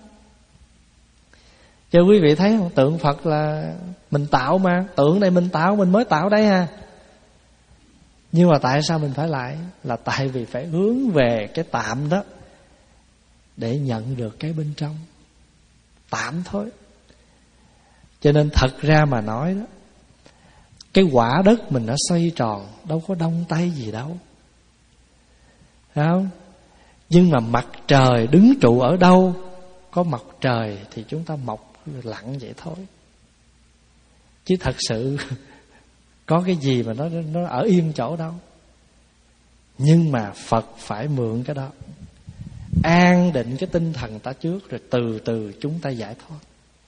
Cho quý vị thấy không? Tượng Phật là mình tạo mà. Tượng này mình tạo, mình mới tạo đây à. Nhưng mà tại sao mình phải lại? Là tại vì phải hướng về cái tạm đó để nhận được cái bên trong. Tạm thôi. Cho nên thật ra mà nói đó, cái quả đất mình nó xoay tròn, đâu có đông tây gì đâu, phải không? Nhưng mà mặt trời đứng trụ ở đâu, có mặt trời thì chúng ta mọc lặng vậy thôi. Chứ thật sự có cái gì mà nó nó ở yên chỗ đâu. Nhưng mà Phật phải mượn cái đó, an định cái tinh thần ta trước, rồi từ từ chúng ta giải thoát.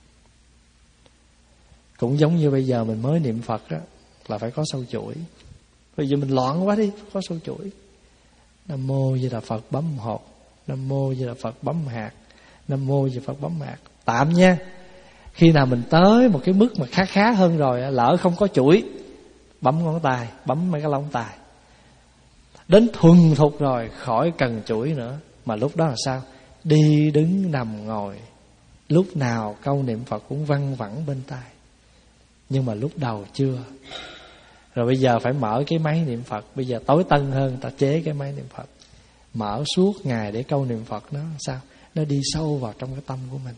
Cũng giống như bây giờ mình mới niệm Phật đó, là phải có sâu chuỗi. Bây giờ mình loạn quá đi, có sâu chuỗi. Nam mô Di Đà Phật bấm hột, Nam mô Di Đà Phật bấm hạt, Nam mô Di Đà Phật bấm hạt. Tạm nha. Khi nào mình tới một cái mức mà khá khá hơn rồi, lỡ không có chuỗi, bấm ngón tay, bấm mấy cái lông tài. Đến thuần thục rồi, khỏi cần chuỗi nữa. Mà lúc đó là sao? Đi đứng nằm ngồi, lúc nào câu niệm Phật cũng văng vẳng bên tai. Nhưng mà lúc đầu chưa. Rồi bây giờ phải mở cái máy niệm Phật. Bây giờ tối tân hơn, ta chế cái máy niệm Phật, mở suốt ngày để câu niệm Phật. Nó sao? Nó đi sâu vào trong cái tâm của mình.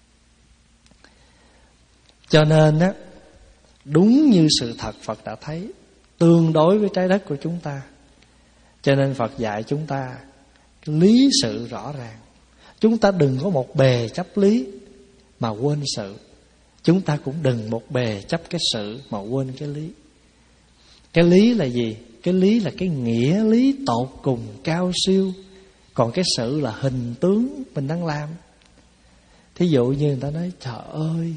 Cho nên á, đúng như sự thật Phật đã thấy, tương đối với trái đất của chúng ta. Cho nên Phật dạy chúng ta lý sự rõ ràng. Chúng ta đừng có một bề chấp lý mà quên sự. Chúng ta cũng đừng một bề chấp cái sự mà quên cái lý. Cái lý là gì? Cái lý là cái nghĩa lý tột cùng cao siêu. Còn cái sự là hình tướng mình đang làm. Thí dụ như người ta nói trời ơi,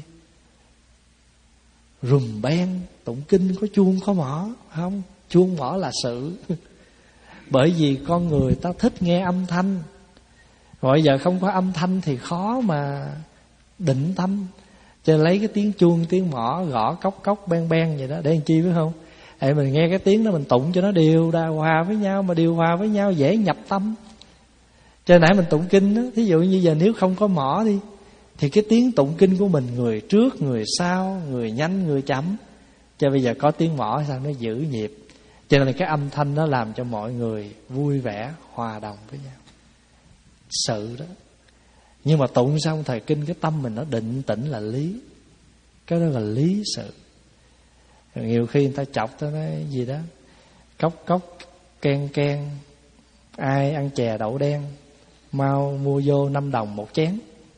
rùm beng, tụng kinh có chuông có mõ. Không, chuông mõ là sự. Bởi vì con người ta thích nghe âm thanh. Rồi giờ không có âm thanh thì khó mà định tâm. Cho nên lấy cái tiếng chuông, tiếng mõ gõ cốc cốc ben ben vậy đó, để làm chi biết không? Để mình nghe cái tiếng đó mình tụng cho nó điều đa hòa với nhau. Mà điều hòa với nhau dễ nhập tâm. Cho nãy mình tụng kinh đó, thí dụ như giờ nếu không có mõ đi, thì cái tiếng tụng kinh của mình, người trước, người sau, người nhanh, người chậm. Cho bây giờ có tiếng mõ sao nó giữ nhịp. Cho nên cái âm thanh nó làm cho mọi người vui vẻ, hòa đồng với nhau. Sự đó. Nhưng mà tụng xong thời kinh, cái tâm mình nó định tĩnh là lý. Cái đó là lý sự. Nhiều khi người ta chọc ta nói gì đó, cốc cốc ken ken, ai ăn chè đậu đen. mau mua vô năm đồng một chén.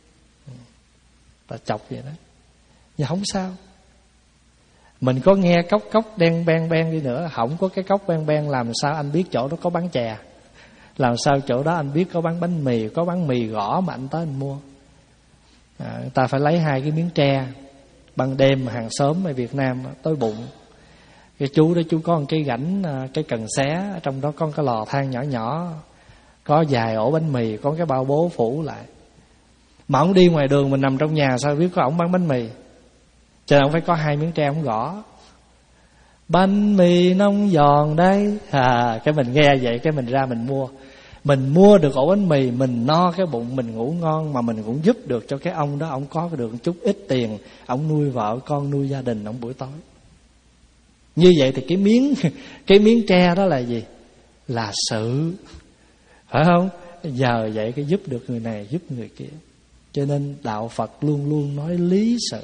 Ta chọc vậy đó. Nhưng không sao. Mình có nghe cốc cốc đen ben ben đi nữa, không có cái cốc ben ben, làm sao anh biết chỗ đó có bán chè? Làm sao chỗ đó anh biết có bán bánh mì, có bán mì gõ mà anh tới anh mua? À, ta phải lấy hai cái miếng tre. Ban đêm hàng xóm ở Việt Nam tối bụng, cái chú đó chú có một cái rãnh, cái cần xé, ở trong đó có cái lò than nhỏ nhỏ, có vài ổ bánh mì, có cái bao bố phủ lại. Mà ông đi ngoài đường, mình nằm trong nhà sao biết có ổng bán bánh mì? Cho nên ông phải có hai miếng tre ông gõ. Bánh mì nông giòn đây. À, cái mình nghe vậy cái mình ra mình mua. Mình mua được ổ bánh mì, mình no cái bụng, mình ngủ ngon, mà mình cũng giúp được cho cái ông đó, ông có được chút ít tiền, ông nuôi vợ con, nuôi gia đình ông buổi tối. Như vậy thì cái miếng cái miếng tre đó là gì? Là sự, phải không? Giờ vậy cái giúp được người này, giúp người kia. Cho nên đạo Phật luôn luôn nói lý sự.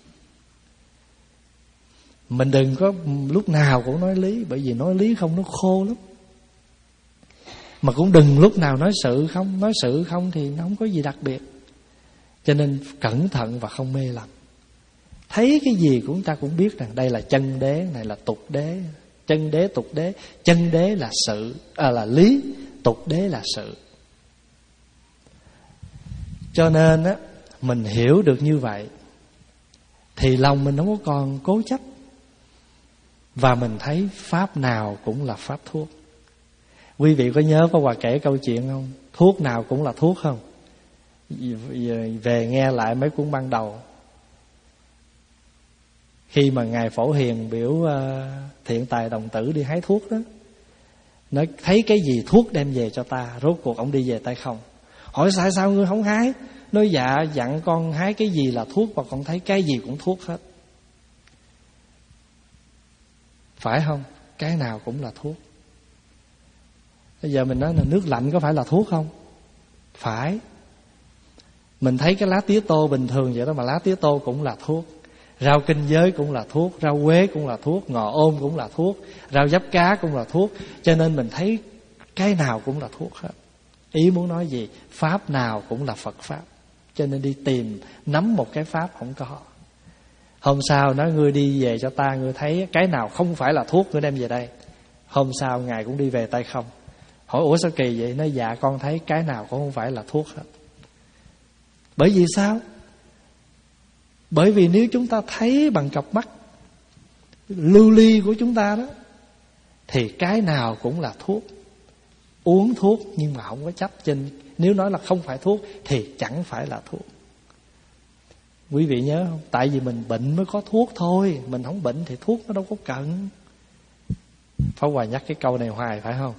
Mình đừng có lúc nào cũng nói lý, bởi vì nói lý không nó khô lắm. Mà cũng đừng lúc nào nói sự không. Nói sự không thì nó không có gì đặc biệt. Cho nên cẩn thận và không mê lầm. Thấy cái gì cũng ta cũng biết rằng đây là chân đế, này là tục đế. Chân đế, tục đế. Chân đế là sự, à, là lý. Tục đế là sự. Cho nên á, mình hiểu được như vậy thì lòng mình không có còn cố chấp. Và mình thấy pháp nào cũng là pháp thuốc. Quý vị có nhớ Pháp Hòa kể câu chuyện không? Thuốc nào cũng là thuốc không? Về nghe lại mấy cuốn ban đầu. Khi mà Ngài Phổ Hiền biểu uh, Thiện Tài Đồng Tử đi hái thuốc đó, nói thấy cái gì thuốc đem về cho ta. Rốt cuộc ông đi về tay không. Hỏi tại sao ngươi không hái? Nói dạ dặn con hái cái gì là thuốc, và con thấy cái gì cũng thuốc hết. Phải không? Cái nào cũng là thuốc. Bây giờ mình nói là nước lạnh có phải là thuốc không? Phải. Mình thấy cái lá tía tô bình thường vậy đó, mà lá tía tô cũng là thuốc. Rau kinh giới cũng là thuốc, rau quế cũng là thuốc, ngò ôm cũng là thuốc, rau giáp cá cũng là thuốc. Cho nên mình thấy cái nào cũng là thuốc hết. Ý muốn nói gì? Pháp nào cũng là Phật Pháp. Cho nên đi tìm, nắm một cái Pháp không có. Hôm sau nói ngươi đi về cho ta, ngươi thấy cái nào không phải là thuốc, ngươi đem về đây. Hôm sau Ngài cũng đi về tay không. Hỏi ủa sao kỳ vậy? Nói dạ con thấy cái nào cũng không phải là thuốc hết. Bởi vì sao? Bởi vì nếu chúng ta thấy bằng cặp mắt lưu ly của chúng ta đó, thì cái nào cũng là thuốc. Uống thuốc nhưng mà không có chấp trên. Nếu nói là không phải thuốc thì chẳng phải là thuốc. Quý vị nhớ không? Tại vì mình bệnh mới có thuốc thôi. Mình không bệnh thì thuốc nó đâu có cần. Pháp Hòa nhắc cái câu này hoài phải không?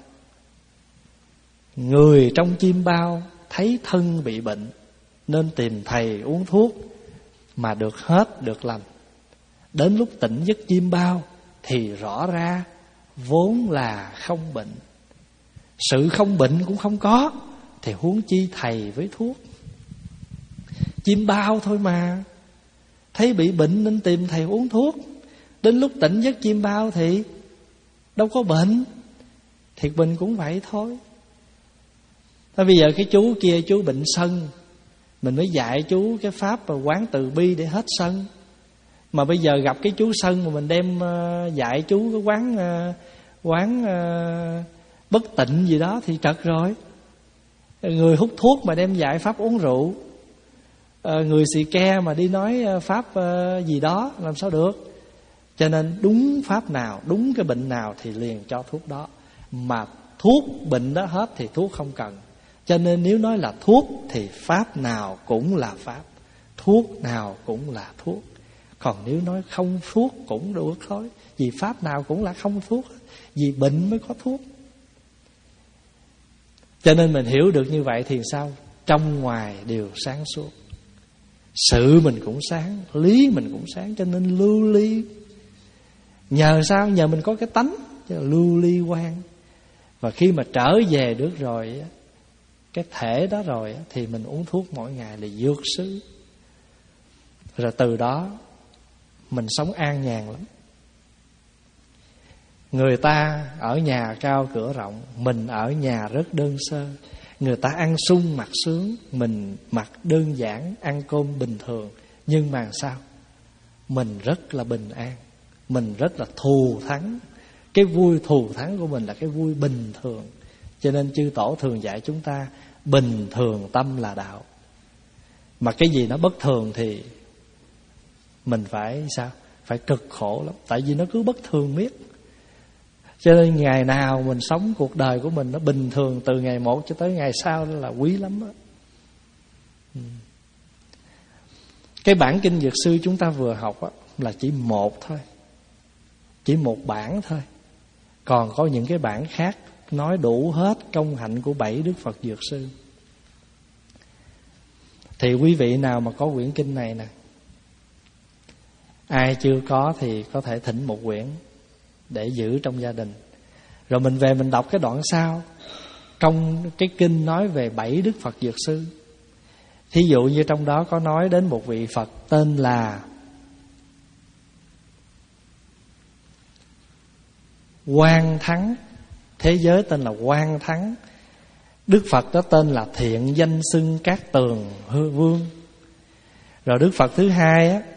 Người trong chim bao thấy thân bị bệnh, nên tìm thầy uống thuốc mà được hết, được lành. Đến lúc tỉnh giấc chim bao thì rõ ra vốn là không bệnh. Sự không bệnh cũng không có, thì huống chi thầy với thuốc. Chim bao thôi mà, thấy bị bệnh nên tìm thầy uống thuốc. Đến lúc tỉnh giấc chim bao thì đâu có bệnh. Thiệt mình cũng vậy thôi. Thế bây giờ cái chú kia chú bệnh sân, mình mới dạy chú cái pháp quán từ bi để hết sân. Mà bây giờ gặp cái chú sân mà mình đem uh, dạy chú cái quán uh, quán uh, bất tịnh gì đó thì trật rồi. Người hút thuốc mà đem dạy pháp uống rượu, uh, người xì ke mà đi nói pháp uh, gì đó làm sao được. Cho nên đúng pháp nào, đúng cái bệnh nào thì liền cho thuốc đó. Mà thuốc bệnh đó hết thì thuốc không cần. Cho nên nếu nói là thuốc thì pháp nào cũng là pháp, thuốc nào cũng là thuốc. Còn nếu nói không thuốc cũng được thôi. Vì pháp nào cũng là không thuốc. Vì bệnh mới có thuốc. Cho nên mình hiểu được như vậy thì sao? Trong ngoài đều sáng suốt. Sự mình cũng sáng, lý mình cũng sáng. Cho nên lưu ly. Nhờ sao? Nhờ mình có cái tánh lưu ly quan. Và khi mà trở về được rồi, cái thể đó rồi, thì mình uống thuốc mỗi ngày là dược sư. Rồi từ đó mình sống an nhàn lắm. Người ta ở nhà cao cửa rộng, mình ở nhà rất đơn sơ. Người ta ăn sung mặc sướng, mình mặc đơn giản, ăn cơm bình thường. Nhưng mà sao? Mình rất là bình an, mình rất là thù thắng. Cái vui thù thắng của mình là cái vui bình thường. Cho nên chư tổ thường dạy chúng ta bình thường tâm là đạo. Mà cái gì nó bất thường thì mình phải sao? Phải cực khổ lắm. Tại vì nó cứ bất thường miết. Cho nên ngày nào mình sống cuộc đời của mình nó bình thường, từ ngày một cho tới ngày sau, đó là quý lắm đó. Cái bản kinh Dược Sư chúng ta vừa học đó, là chỉ một thôi, chỉ một bản thôi. Còn có những cái bản khác nói đủ hết công hạnh của bảy Đức Phật Dược Sư. Thì quý vị nào mà có quyển kinh này nè, ai chưa có thì có thể thỉnh một quyển để giữ trong gia đình. Rồi mình về mình đọc cái đoạn sau. Trong cái kinh nói về bảy Đức Phật Dược Sư, thí dụ như trong đó có nói đến một vị Phật tên là Quang Thắng. Thế giới tên là Quang Thắng. Đức Phật đó tên là Thiện Danh Xưng Cát Tường Hư Vương. Rồi Đức Phật thứ hai á,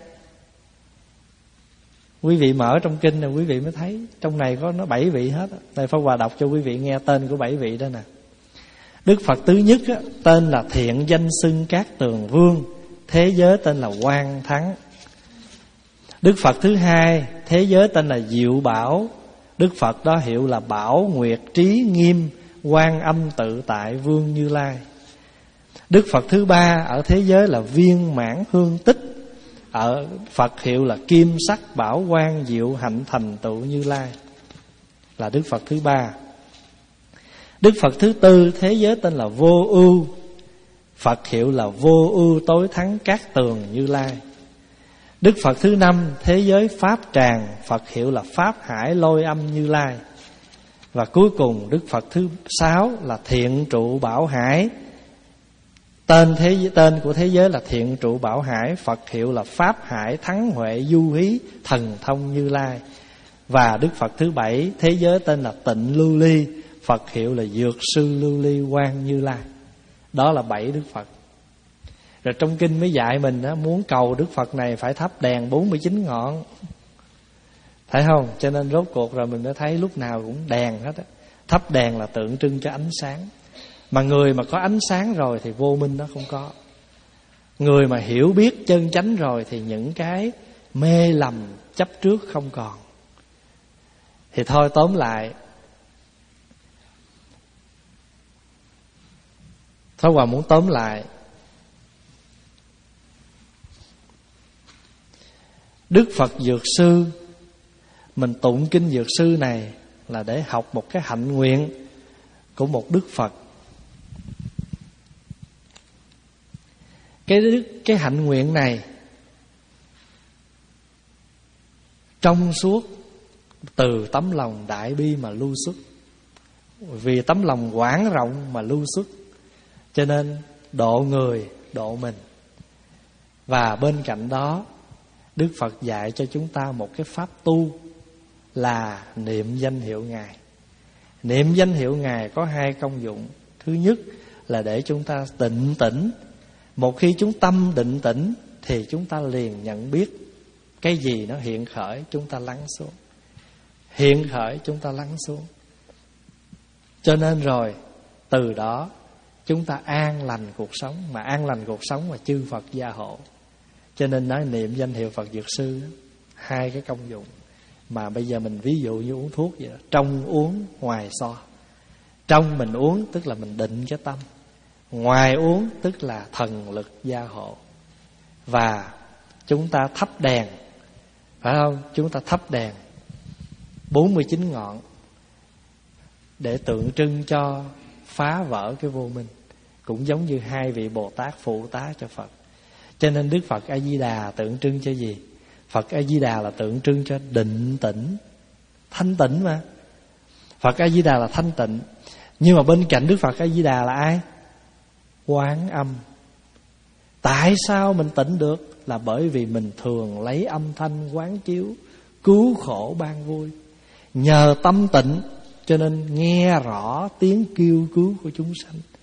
quý vị mở trong kinh này quý vị mới thấy, trong này có nó bảy vị hết. Đây Pháp Hòa đọc cho quý vị nghe tên của bảy vị đó nè. Đức Phật thứ nhất á, tên là Thiện Danh Xưng Cát Tường Vương. Thế giới tên là Quang Thắng. Đức Phật thứ hai, thế giới tên là Diệu Bảo. Đức Phật đó hiệu là Bảo Nguyệt Trí Nghiêm Quan Âm Tự Tại Vương Như Lai. Đức Phật thứ ba ở thế giới là Viên Mãn Hương Tích. Ở Phật hiệu là Kim Sắc Bảo Quang Diệu Hạnh Thành Tựu Như Lai, là Đức Phật thứ ba. Đức Phật thứ tư thế giới tên là Vô Ưu. Phật hiệu là Vô Ưu Tối Thắng Cát Tường Như Lai. Đức Phật thứ năm thế giới Pháp Tràng. Phật hiệu là Pháp Hải Lôi Âm Như Lai. Và cuối cùng Đức Phật thứ sáu là Thiện Trụ Bảo Hải. Tên thế tên của thế giới là Thiện Trụ Bảo Hải. Phật hiệu là Pháp Hải Thắng Huệ Du Hí Thần Thông Như Lai. Và Đức Phật thứ bảy thế giới tên là Tịnh Lưu Ly. Phật hiệu là Dược Sư Lưu Ly Quang Như Lai. Đó là bảy Đức Phật. Rồi trong kinh mới dạy mình đó, muốn cầu Đức Phật này phải thắp đèn bốn mươi chín ngọn. Thấy không? Cho nên rốt cuộc rồi mình mới thấy lúc nào cũng đèn hết á. Thắp đèn là tượng trưng cho ánh sáng. Mà người mà có ánh sáng rồi thì vô minh nó không có. Người mà hiểu biết chân chánh rồi thì những cái mê lầm chấp trước không còn. Thì thôi tóm lại, Pháp Hòa muốn tóm lại, Đức Phật Dược Sư, mình tụng kinh Dược Sư này là để học một cái hạnh nguyện của một Đức Phật. Cái đức, cái hạnh nguyện này trong suốt từ tấm lòng đại bi mà lưu xuất. Vì tấm lòng quảng rộng mà lưu xuất, cho nên độ người, độ mình. Và bên cạnh đó, Đức Phật dạy cho chúng ta một cái pháp tu là niệm danh hiệu Ngài. Niệm danh hiệu Ngài có hai công dụng. Thứ nhất là để chúng ta tịnh tĩnh. Một khi chúng tâm định tĩnh thì chúng ta liền nhận biết cái gì nó hiện khởi, chúng ta lắng xuống. Hiện khởi chúng ta lắng xuống. Cho nên rồi từ đó chúng ta an lành cuộc sống. Mà an lành cuộc sống mà chư Phật gia hộ. Cho nên nói niệm danh hiệu Phật Dược Sư, hai cái công dụng. Mà bây giờ mình ví dụ như uống thuốc vậy đó. Trong uống, ngoài so. Trong mình uống tức là mình định cái tâm. Ngoài uống tức là thần lực gia hộ. Và chúng ta thắp đèn, phải không? Chúng ta thắp đèn bốn mươi chín ngọn để tượng trưng cho phá vỡ cái vô minh. Cũng giống như hai vị Bồ Tát phụ tá cho Phật. Cho nên Đức Phật A-di-đà tượng trưng cho gì? Phật A-di-đà là tượng trưng cho định tĩnh, thanh tịnh mà. Phật A-di-đà là thanh tịnh. Nhưng mà bên cạnh Đức Phật A-di-đà là ai? Quán âm. Tại sao mình tịnh được? Là bởi vì mình thường lấy âm thanh quán chiếu, cứu khổ ban vui. Nhờ tâm tịnh cho nên nghe rõ tiếng kêu cứu của chúng sanh,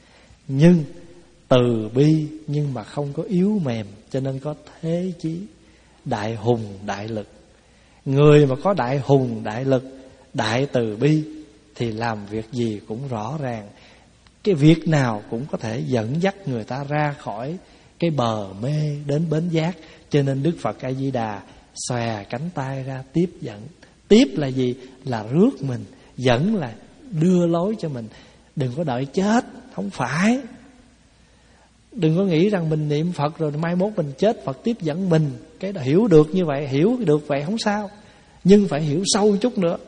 nhưng từ bi nhưng mà không có yếu mềm, cho nên có thế chí, đại hùng đại lực. Người mà có đại hùng đại lực, đại từ bi thì làm việc gì cũng rõ ràng, cái việc nào cũng có thể dẫn dắt người ta ra khỏi cái bờ mê đến bến giác. Cho nên Đức Phật A Di Đà xòe cánh tay ra tiếp dẫn. Tiếp là gì? Là rước mình. Dẫn là đưa lối cho mình. Đừng có đợi chết, không phải. Đừng có nghĩ rằng mình niệm Phật rồi mai mốt mình chết Phật tiếp dẫn mình. Cái đó hiểu được như vậy, hiểu được vậy không sao, nhưng phải hiểu sâu chút nữa.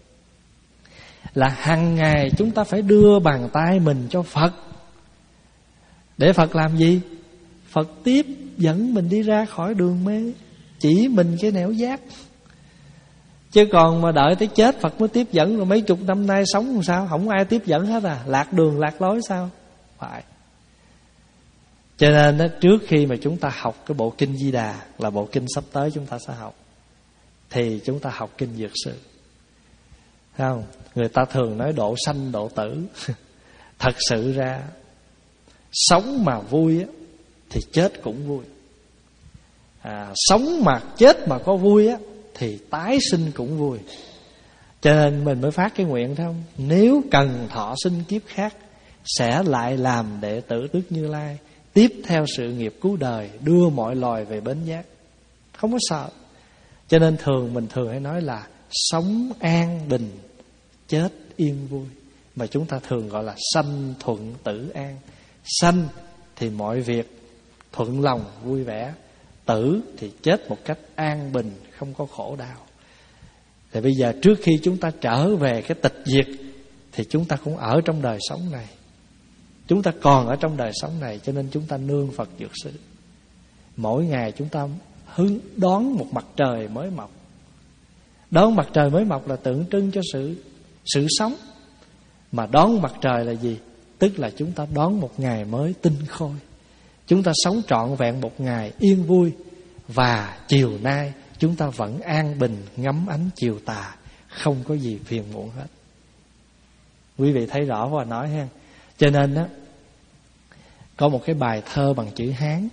Là hàng ngày chúng ta phải đưa bàn tay mình cho Phật. Để Phật làm gì? Phật tiếp dẫn mình đi ra khỏi đường mê, chỉ mình cái nẻo giác. Chứ còn mà đợi tới chết Phật mới tiếp dẫn, rồi mấy chục năm nay sống làm sao? Không ai tiếp dẫn hết à? Lạc đường lạc lối sao? Phải. Cho nên đó, trước khi mà chúng ta học cái bộ kinh Di Đà, là bộ kinh sắp tới chúng ta sẽ học, thì chúng ta học kinh Dược Sư. Thấy không? Người ta thường nói độ sanh độ tử. Thật sự ra sống mà vui á, thì chết cũng vui. à, Sống mà chết mà có vui á, thì tái sinh cũng vui. Cho nên mình mới phát cái nguyện, thấy không? Nếu cần thọ sinh kiếp khác, sẽ lại làm đệ tử Đức Như Lai, tiếp theo sự nghiệp cứu đời, đưa mọi loài về bến giác. Không có sợ. Cho nên thường mình thường hay nói là sống an bình, chết yên vui. Mà chúng ta thường gọi là sanh thuận tử an. Sanh thì mọi việc thuận lòng vui vẻ, tử thì chết một cách an bình, không có khổ đau. Thì bây giờ trước khi chúng ta trở về cái tịch diệt, thì chúng ta cũng ở trong đời sống này. Chúng ta còn ở trong đời sống này, cho nên chúng ta nương Phật Dược Sư. Mỗi ngày chúng ta hướng đón một mặt trời mới mọc. Đón mặt trời mới mọc là tượng trưng cho sự sự sống. Mà đón mặt trời là gì? Tức là chúng ta đón một ngày mới tinh khôi. Chúng ta sống trọn vẹn một ngày yên vui. Và chiều nay chúng ta vẫn an bình ngắm ánh chiều tà, không có gì phiền muộn hết. Quý vị thấy rõ Hòa nói ha. Cho nên đó, có một cái bài thơ bằng chữ Hán.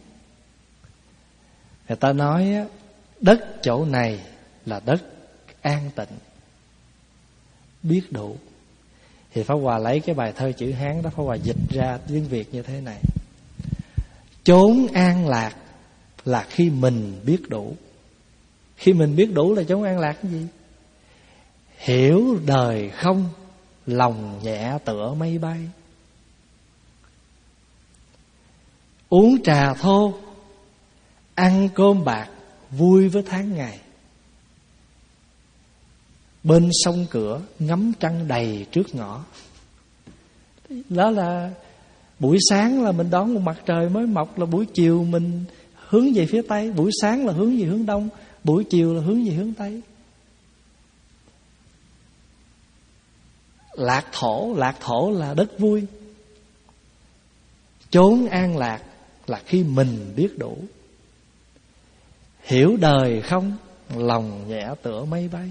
Người ta nói đất chỗ này là đất an tịnh, biết đủ. Thì Pháp Hòa lấy cái bài thơ chữ Hán đó, Pháp Hòa dịch ra tiếng Việt như thế này: chốn an lạc là khi mình biết đủ. Khi mình biết đủ là chốn an lạc cái gì? Hiểu đời không, lòng nhẹ tựa mây bay. Uống trà thô, ăn cơm bạc, vui với tháng ngày. Bên sông cửa ngắm trăng đầy trước ngõ. Đó là buổi sáng là mình đón một mặt trời mới mọc, là buổi chiều mình hướng về phía Tây. Buổi sáng là hướng về hướng Đông, buổi chiều là hướng về hướng Tây. Lạc thổ, lạc thổ là đất vui. Chốn an lạc là khi mình biết đủ. Hiểu đời không, lòng nhẹ tựa mây bay.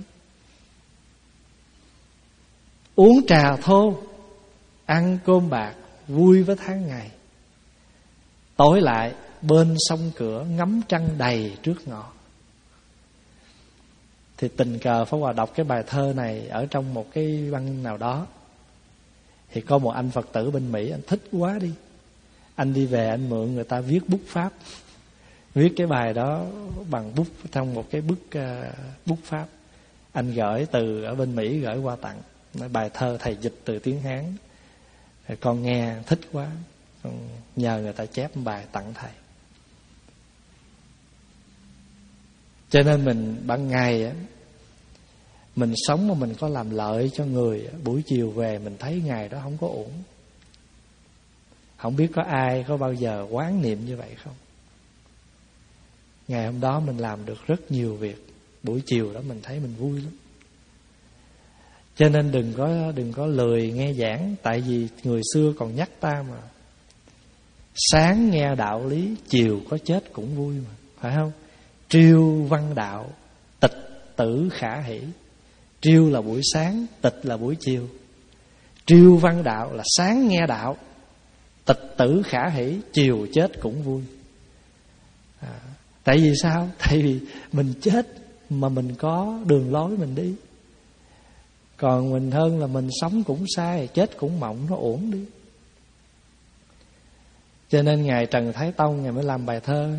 Uống trà thô, ăn cơm bạc, vui với tháng ngày. Tối lại bên sông cửa ngắm trăng đầy trước ngõ. Thì tình cờ Pháp Hòa đọc cái bài thơ này ở trong một cái văn nào đó, thì có một anh Phật tử bên Mỹ, anh thích quá đi. Anh đi về anh mượn người ta viết bút pháp, viết cái bài đó bằng bút trong một cái bức uh, bút pháp. Anh gửi từ ở bên Mỹ gửi qua tặng. Bài thơ thầy dịch từ tiếng Hán, con nghe thích quá, con nhờ người ta chép bài tặng thầy. Cho nên mình ban ngày á, mình sống mà mình có làm lợi cho người, buổi chiều về mình thấy ngày đó không có ổn. Không biết có ai có bao giờ quán niệm như vậy không? Ngày hôm đó mình làm được rất nhiều việc, buổi chiều đó mình thấy mình vui lắm. Cho nên đừng có đừng có lười nghe giảng, tại vì người xưa còn nhắc ta mà. Sáng nghe đạo lý, chiều có chết cũng vui mà, phải không? Triêu văn đạo, tịch tử khả hỷ. Triêu là buổi sáng, tịch là buổi chiều. Triêu văn đạo là sáng nghe đạo, tịch tử khả hỷ, chiều chết cũng vui. à, Tại vì sao? Tại vì mình chết mà mình có đường lối mình đi. Còn mình hơn là mình sống cũng sai, chết cũng mộng, nó uổng đi. Cho nên Ngài Trần Thái Tông Ngài mới làm bài thơ: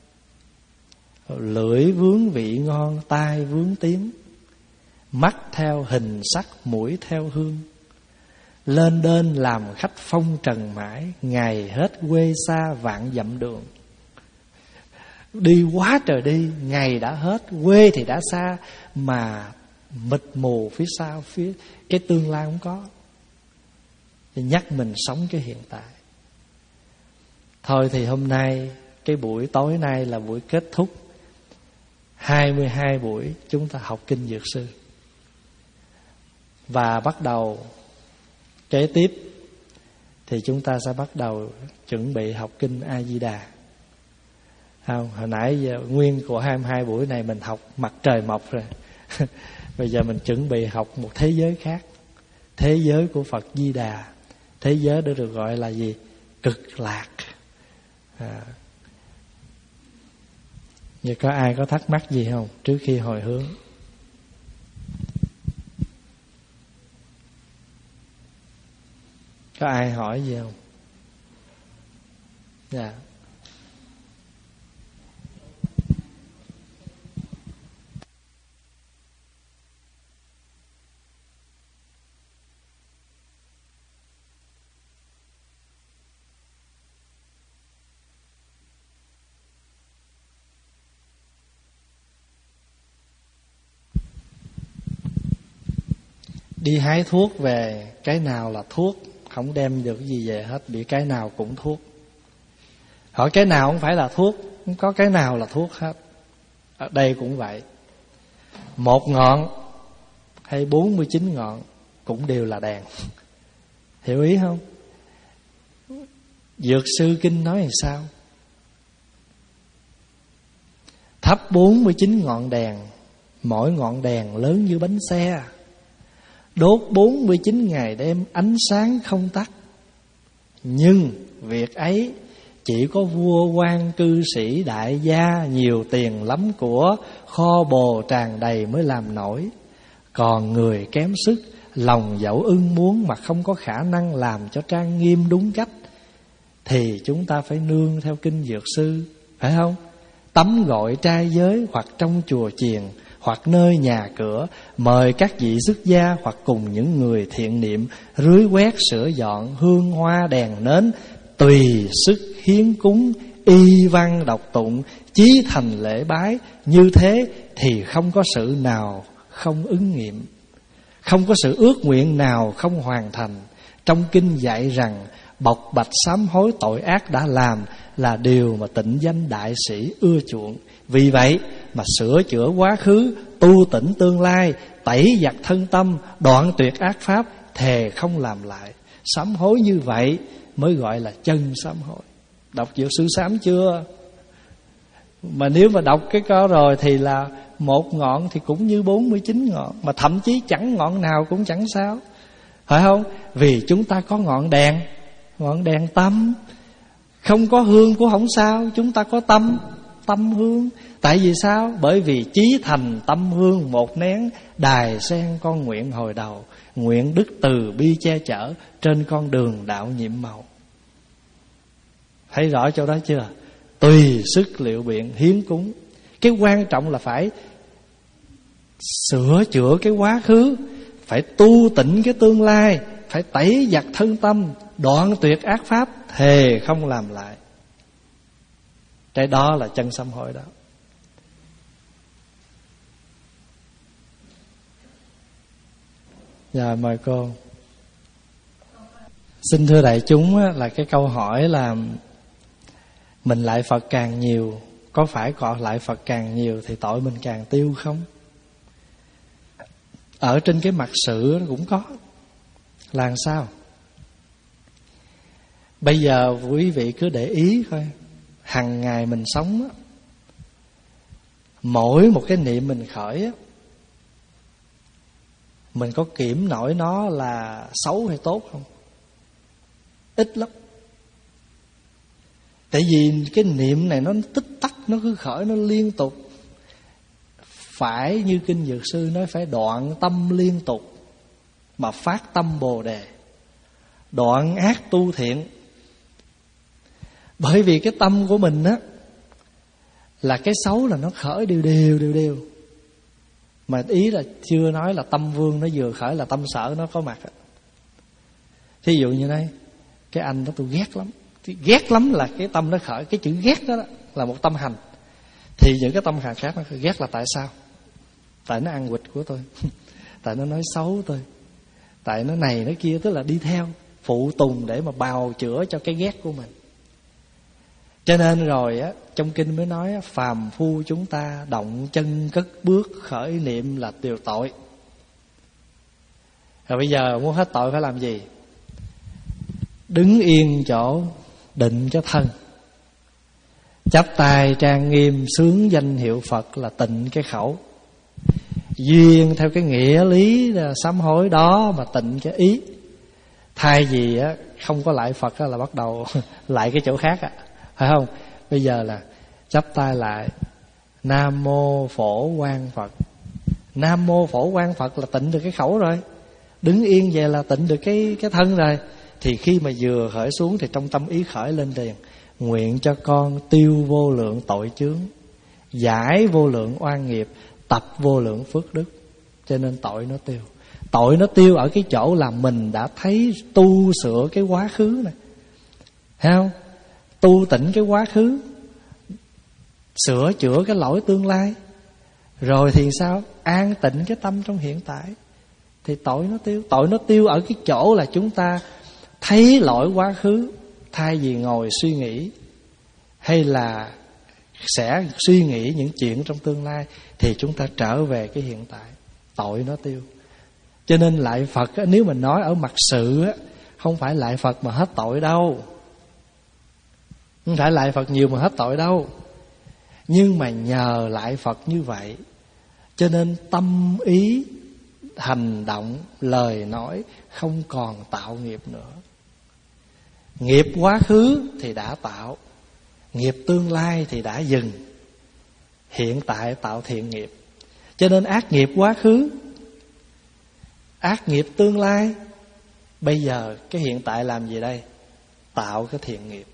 lưỡi vướng vị ngon, tai vướng tiếng, mắt theo hình sắc, mũi theo hương. Lên đên làm khách phong trần mãi, ngày hết quê xa vạn dặm đường. Đi quá trời đi, ngày đã hết, quê thì đã xa, mà mịt mù phía sau, phía cái tương lai không có. Thì nhắc mình sống cái hiện tại. Thôi thì hôm nay, cái buổi tối nay là buổi kết thúc hai mươi hai buổi chúng ta học kinh Dược Sư. Và bắt đầu kế tiếp thì chúng ta sẽ bắt đầu chuẩn bị học kinh A Di Đà. Không, hồi nãy giờ nguyên của hai mươi hai buổi này mình học mặt trời mọc rồi. Bây giờ mình chuẩn bị học một thế giới khác, thế giới của Phật Di Đà. Thế giới đó được gọi là gì? Cực lạc. à. Vậy có ai có thắc mắc gì không trước khi hồi hướng? Có ai hỏi gì không? Dạ. Đi hái thuốc về, cái nào là thuốc, không đem được gì về hết, bị cái nào cũng thuốc. Hỏi cái nào không phải là thuốc, không có cái nào là thuốc hết. Ở đây cũng vậy. Một ngọn hay bốn mươi chín ngọn cũng đều là đèn. Hiểu ý không? Dược sư kinh nói làm sao? Thắp bốn mươi chín ngọn đèn, mỗi ngọn đèn lớn như bánh xe, đốt bốn mươi chín ngày đêm ánh sáng không tắt. Nhưng việc ấy chỉ có vua quan cư sĩ đại gia nhiều tiền lắm của, kho bồ tràn đầy mới làm nổi. Còn người kém sức, lòng dẫu ưng muốn mà không có khả năng làm cho trang nghiêm đúng cách, thì chúng ta phải nương theo kinh Dược Sư, phải không? Tắm gội trai giới, hoặc trong chùa chiền, hoặc nơi nhà cửa, mời các vị xuất gia hoặc cùng những người thiện niệm rưới quét sửa dọn hương hoa đèn nến, tùy sức hiến cúng, y văn đọc tụng, chí thành lễ bái. Như thế thì không có sự nào không ứng nghiệm, không có sự ước nguyện nào không hoàn thành. Trong kinh dạy rằng bộc bạch sám hối tội ác đã làm là điều mà tịnh danh đại sĩ ưa chuộng. Vì vậy mà sửa chữa quá khứ, tu tỉnh tương lai, tẩy giặt thân tâm, đoạn tuyệt ác pháp, thề không làm lại. Sám hối như vậy mới gọi là chân sám hối. Đọc Dược Sư sám chưa? Mà nếu mà đọc cái có rồi thì là một ngọn thì cũng như bốn mươi chín ngọn, mà thậm chí chẳng ngọn nào cũng chẳng sao, phải không? Vì chúng ta có ngọn đèn, ngọn đèn tâm. Không có hương cũng không sao, chúng ta có tâm, tâm hương. Tại vì sao? Bởi vì chí thành tâm hương một nén, đài sen con nguyện hồi đầu, nguyện đức từ bi che chở trên con đường đạo nhiệm màu. Thấy rõ chỗ đó chưa? Tùy sức liệu biện hiến cúng. Cái quan trọng là phải sửa chữa cái quá khứ, phải tu tịnh cái tương lai, phải tẩy giặt thân tâm, đoạn tuyệt ác pháp, thề không làm lại. Cái đó là chân sám hối đó. Dạ mời cô. Xin thưa đại chúng, là cái câu hỏi là mình lại Phật càng nhiều, có phải còn lại Phật càng nhiều thì tội mình càng tiêu không? Ở trên cái mặt sự cũng có. Là sao? Bây giờ quý vị cứ để ý coi, hằng ngày mình sống, mỗi một cái niệm mình khởi, mình có kiểm nổi nó là xấu hay tốt không? Ít lắm. Tại vì cái niệm này nó tích tắc, nó cứ khởi, nó liên tục. Phải như Kinh Dược Sư nói, phải đoạn tâm liên tục mà phát tâm Bồ Đề, đoạn ác tu thiện. Bởi vì cái tâm của mình á, là cái xấu là nó khởi đều đều đều đều. Mà ý là chưa nói là tâm vương nó vừa khởi là tâm sở nó có mặt. Thí dụ như đây, cái anh đó tôi ghét lắm. Ghét lắm là cái tâm nó khởi. Cái chữ ghét đó, đó là một tâm hành. Thì những cái tâm hành khác nó ghét là tại sao? Tại nó ăn quỵt của tôi. Tại nó nói xấu tôi. Tại nó này nó kia, tức là đi theo, phụ tùng để mà bào chữa cho cái ghét của mình. Cho nên rồi á, trong kinh mới nói phàm phu chúng ta động chân cất bước khởi niệm là điều tội. Rồi bây giờ muốn hết tội phải làm gì? Đứng yên chỗ định cho thân, chắp tay trang nghiêm sướng danh hiệu Phật là tịnh cái khẩu. Duyên theo cái nghĩa lý là sám hối đó mà tịnh cái ý. Thay vì á, không có lại Phật á, là bắt đầu lại cái chỗ khác á, phải không? Bây giờ là chắp tay lại Nam Mô Phổ Quang Phật. Nam Mô Phổ Quang Phật là tịnh được cái khẩu rồi. Đứng yên về là tịnh được cái, cái thân rồi. Thì khi mà vừa khởi xuống thì trong tâm ý khởi lên liền: nguyện cho con tiêu vô lượng tội chướng, giải vô lượng oan nghiệp, tập vô lượng phước đức. Cho nên tội nó tiêu. Tội nó tiêu ở cái chỗ là mình đã thấy tu sửa cái quá khứ này, thấy không? Tu tĩnh cái quá khứ, sửa chữa cái lỗi tương lai. Rồi thì sao? An tịnh cái tâm trong hiện tại. Thì tội nó tiêu. Tội nó tiêu ở cái chỗ là chúng ta thấy lỗi quá khứ, thay vì ngồi suy nghĩ hay là sẽ suy nghĩ những chuyện trong tương lai, thì chúng ta trở về cái hiện tại. Tội nó tiêu. Cho nên lại Phật, nếu mình nói ở mặt sự, không phải lại Phật mà hết tội đâu. Không phải lại Phật nhiều mà hết tội đâu. Nhưng mà nhờ lại Phật như vậy, cho nên tâm ý, hành động, lời nói không còn tạo nghiệp nữa. Nghiệp quá khứ thì đã tạo, nghiệp tương lai thì đã dừng. Hiện tại tạo thiện nghiệp. Cho nên ác nghiệp quá khứ, ác nghiệp tương lai, bây giờ cái hiện tại làm gì đây? Tạo cái thiện nghiệp.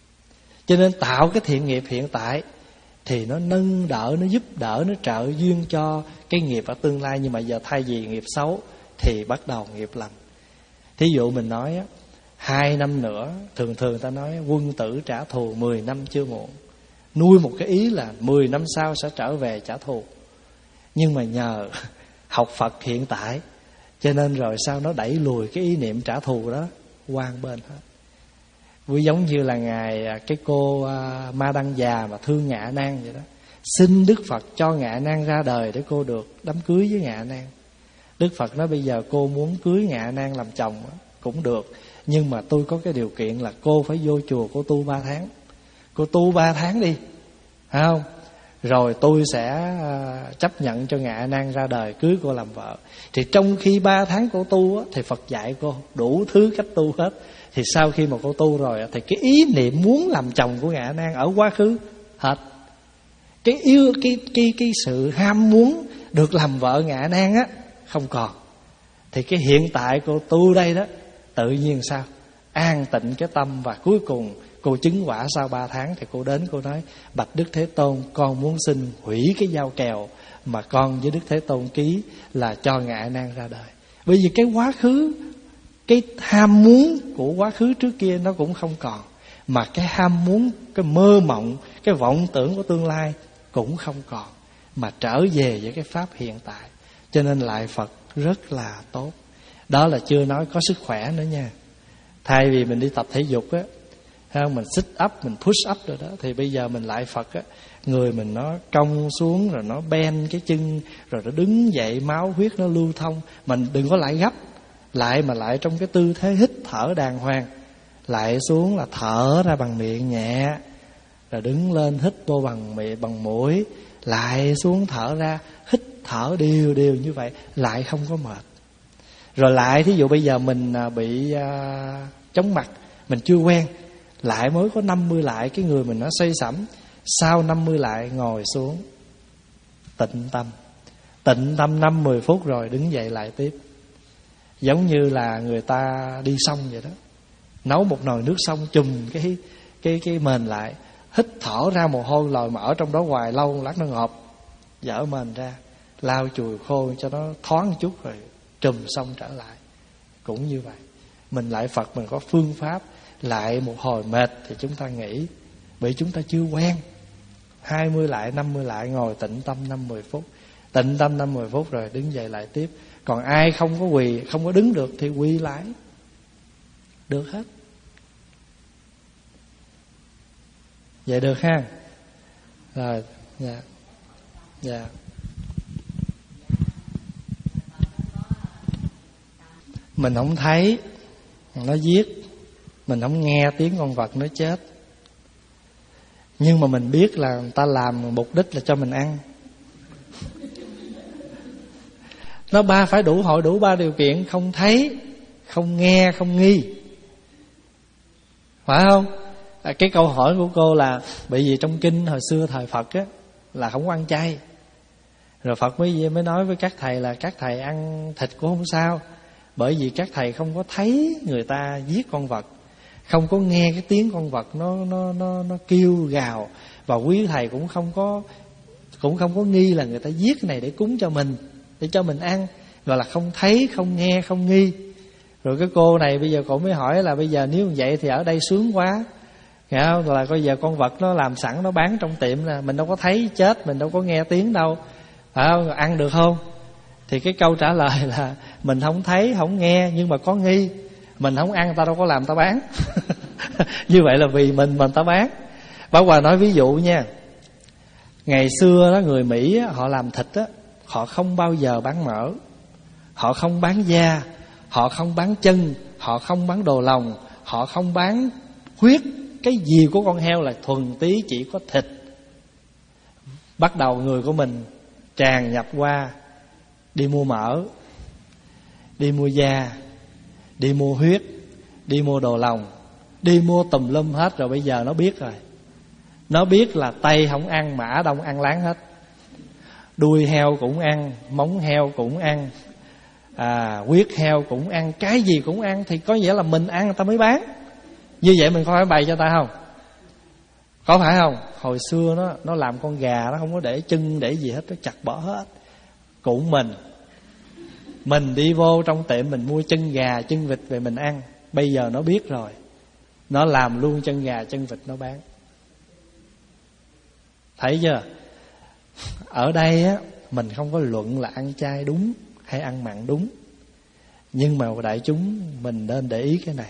Cho nên tạo cái thiện nghiệp hiện tại thì nó nâng đỡ, nó giúp đỡ, nó trợ duyên cho cái nghiệp ở tương lai. Nhưng mà giờ thay vì nghiệp xấu thì bắt đầu nghiệp lành. Thí dụ mình nói á, hai năm nữa, thường thường ta nói quân tử trả thù mười năm chưa muộn. Nuôi một cái ý là mười năm sau sẽ trở về trả thù. Nhưng mà nhờ học Phật hiện tại, cho nên rồi sao nó đẩy lùi cái ý niệm trả thù đó qua bên hết. Vui giống như là ngày cái cô uh, Ma Đăng già mà thương Ngạ Nan vậy đó. Xin Đức Phật cho Ngạ Nan ra đời để cô được đám cưới với Ngạ Nan. Đức Phật nói bây giờ cô muốn cưới Ngạ Nan làm chồng cũng được, nhưng mà tôi có cái điều kiện là cô phải vô chùa cô tu ba tháng. Cô tu ba tháng đi, phải không? Rồi tôi sẽ chấp nhận cho Ngạ Nan ra đời, cưới cô làm vợ. Thì trong khi ba tháng cô tu á, thì Phật dạy cô đủ thứ cách tu hết. Thì sau khi mà cô tu rồi thì cái ý niệm muốn làm chồng của Ngạ Nan ở quá khứ hết. Cái yêu cái cái cái sự ham muốn được làm vợ Ngạ Nan á không còn. Thì cái hiện tại cô tu đây đó, tự nhiên sao? An tịnh cái tâm. Và cuối cùng cô chứng quả sau ba tháng. Thì cô đến cô nói: bạch Đức Thế Tôn, con muốn xin hủy cái giao kèo mà con với Đức Thế Tôn ký là cho Ngạ Nan ra đời. Bởi vì cái quá khứ, cái ham muốn của quá khứ trước kia nó cũng không còn, mà cái ham muốn, cái mơ mộng, cái vọng tưởng của tương lai cũng không còn, mà trở về với cái pháp hiện tại. Cho nên lại Phật rất là tốt. Đó là chưa nói có sức khỏe nữa nha. Thay vì mình đi tập thể dục á, mình sit up, mình push up rồi đó, thì bây giờ mình lại Phật á, người mình nó cong xuống rồi nó bend cái chân, rồi nó đứng dậy, máu huyết nó lưu thông. Mình đừng có lại gấp, lại mà lại trong cái tư thế hít thở đàng hoàng. Lại xuống là thở ra bằng miệng nhẹ, rồi đứng lên hít vô bằng miệng, bằng mũi, lại xuống thở ra, hít thở đều đều như vậy, lại không có mệt. Rồi lại thí dụ bây giờ mình bị uh, chóng mặt, mình chưa quen, lại mới có năm mươi lại, cái người mình nó say sẩm. Sau năm mươi lại ngồi xuống tịnh tâm. Tịnh tâm năm mười phút rồi đứng dậy lại tiếp. Giống như là người ta đi sông vậy đó, nấu một nồi nước sông chùm cái cái cái mền lại, hít thở ra mồ hôi lòi, mà ở trong đó hoài lâu lát nó ngọt, dở mền ra, lau chùi khô cho nó thoáng một chút rồi trùm xong trở lại. Cũng như vậy, mình lại Phật mình có phương pháp. Lại một hồi mệt thì chúng ta nghỉ, bởi chúng ta chưa quen. Hai mươi lại, năm mươi lại, ngồi tịnh tâm năm mười phút. Tịnh tâm năm mười phút rồi đứng dậy lại tiếp. Còn ai không có quỳ, không có đứng được thì quỳ lại, được hết. Vậy được ha. Rồi, dạ. Dạ. Mình không thấy nó giết, mình không nghe tiếng con vật nó chết, nhưng mà mình biết là người ta làm mục đích là cho mình ăn. Nó ba phải đủ hội đủ ba điều kiện: không thấy, không nghe, không nghi. Phải không? À, cái câu hỏi của cô là bởi vì trong kinh hồi xưa thời Phật á là không có ăn chay. Rồi Phật mới mới nói với các thầy là các thầy ăn thịt cũng không sao, bởi vì các thầy không có thấy người ta giết con vật, không có nghe cái tiếng con vật nó nó nó nó kêu gào, và quý thầy cũng không có cũng không có nghi là người ta giết cái này để cúng cho mình, để cho mình ăn, gọi là không thấy, không nghe, không nghi. Rồi cái cô này bây giờ cô mới hỏi là bây giờ nếu như vậy thì ở đây sướng quá, hiểu không? Là bây giờ con vật nó làm sẵn nó bán trong tiệm nè, mình đâu có thấy chết, mình đâu có nghe tiếng đâu, phải không? Ăn được không? Thì cái câu trả lời là mình không thấy, không nghe, nhưng mà có nghi. Mình không ăn, ta đâu có làm ta bán. Như vậy là vì mình mà ta bán. Bác Hòa nói ví dụ nha. Ngày xưa đó, người Mỹ họ làm thịt á, họ không bao giờ bán mỡ, họ không bán da, họ không bán chân, họ không bán đồ lòng, họ không bán huyết. Cái gì của con heo là thuần túy chỉ có thịt. Bắt đầu người của mình tràn nhập qua đi mua mỡ, đi mua da, đi mua huyết, đi mua đồ lòng, đi mua tùm lum hết. Rồi bây giờ nó biết rồi. Nó biết là Tây không ăn mà Á Đông ăn láng hết. Đuôi heo cũng ăn, móng heo cũng ăn, à, huyết heo cũng ăn, cái gì cũng ăn. Thì có nghĩa là mình ăn người ta mới bán. Như vậy mình có phải bày cho ta không? Có phải không? Hồi xưa nó nó làm con gà, nó không có để chân để gì hết, nó chặt bỏ hết. Cũng mình Mình đi vô trong tiệm mình mua chân gà, chân vịt về mình ăn. Bây giờ nó biết rồi, nó làm luôn chân gà, chân vịt nó bán. Thấy chưa? Ở đây á, mình không có luận là ăn chay đúng hay ăn mặn đúng, nhưng mà đại chúng mình nên để ý cái này.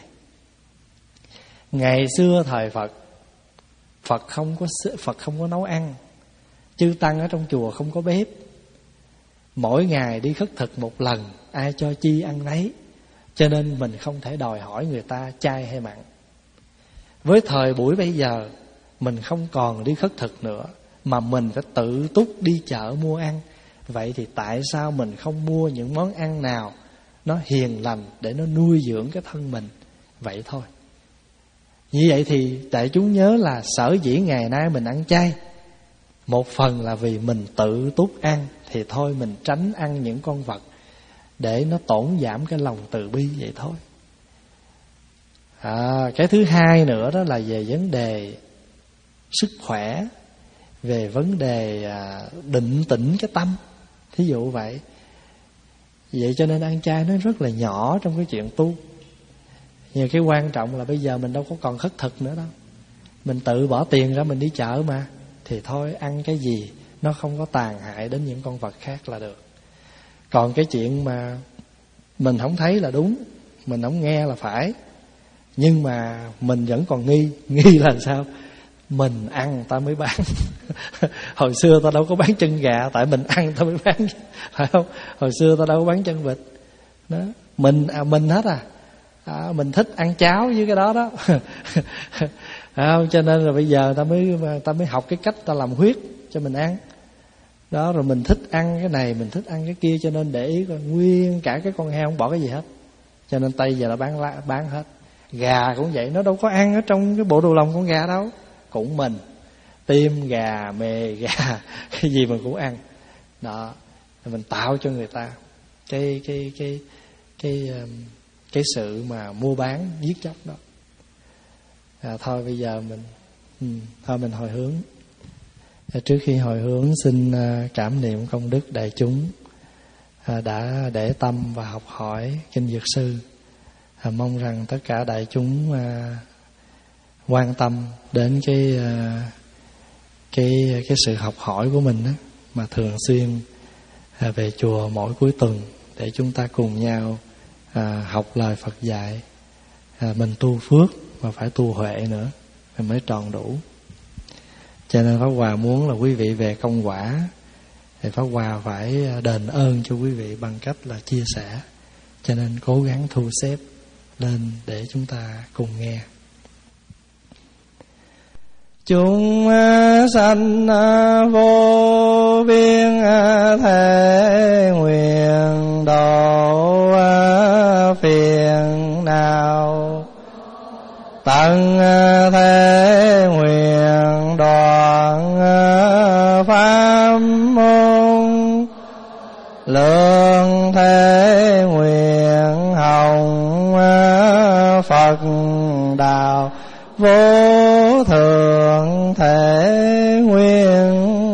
Ngày xưa thời Phật, Phật không có Phật không có nấu ăn, chư tăng ở trong chùa không có bếp, mỗi ngày đi khất thực một lần, ai cho chi ăn nấy, cho nên mình không thể đòi hỏi người ta chay hay mặn. Với thời buổi bây giờ, mình không còn đi khất thực nữa, mà mình phải tự túc đi chợ mua ăn. Vậy thì tại sao mình không mua những món ăn nào nó hiền lành để nó nuôi dưỡng cái thân mình? Vậy thôi. Như vậy thì đại chúng nhớ là sở dĩ ngày nay mình ăn chay, một phần là vì mình tự túc ăn, thì thôi mình tránh ăn những con vật để nó tổn giảm cái lòng từ bi, vậy thôi. À, cái thứ hai nữa đó là về vấn đề sức khỏe, về vấn đề à, định tĩnh cái tâm, thí dụ vậy. Vậy cho nên ăn chay nó rất là nhỏ trong cái chuyện tu. Nhưng cái quan trọng là bây giờ mình đâu có còn khất thực nữa đâu, mình tự bỏ tiền ra mình đi chợ mà, thì thôi ăn cái gì nó không có tàn hại đến những con vật khác là được. Còn cái chuyện mà mình không thấy là đúng, mình không nghe là phải, nhưng mà mình vẫn còn nghi. Nghi là sao? Mình ăn ta mới bán. Hồi xưa ta đâu có bán chân gà, tại mình ăn ta mới bán, phải không? Hồi xưa ta đâu có bán chân vịt đó. Mình à, mình hết à. à Mình thích ăn cháo với cái đó đó. À, cho nên là bây giờ ta mới ta mới học cái cách ta làm huyết cho mình ăn đó. Rồi mình thích ăn cái này, mình thích ăn cái kia, cho nên để ý coi nguyên cả cái con heo không bỏ cái gì hết. Cho nên Tây giờ nó bán bán hết. Gà cũng vậy, nó đâu có ăn ở trong cái bộ đồ lòng con gà đâu. Cũng mình, tim gà, mề gà, cái gì mình cũng ăn. Đó, mình tạo cho người ta cái cái cái cái cái, cái sự mà mua bán giết chóc đó. À, thôi bây giờ mình ừ, thôi mình hồi hướng. À, trước khi hồi hướng xin uh, cảm niệm công đức đại chúng à, đã để tâm và học hỏi kinh Dược Sư. À, mong rằng tất cả đại chúng à, quan tâm đến cái à, cái cái sự học hỏi của mình đó, mà thường xuyên à, về chùa mỗi cuối tuần để chúng ta cùng nhau à, học lời Phật dạy. À, mình tu phước mà phải tu huệ nữa mình mới tròn đủ. Cho nên Pháp Hòa muốn là quý vị về công quả thì Pháp Hòa phải đền ơn cho quý vị bằng cách là chia sẻ. Cho nên cố gắng thu xếp lên để chúng ta cùng nghe. Chúng sanh vô biên thể nguyện độ phiền não, tận thế nguyện đoạn pháp môn, lượng thế nguyện hồng Phật đạo, vô thượng thể nguyện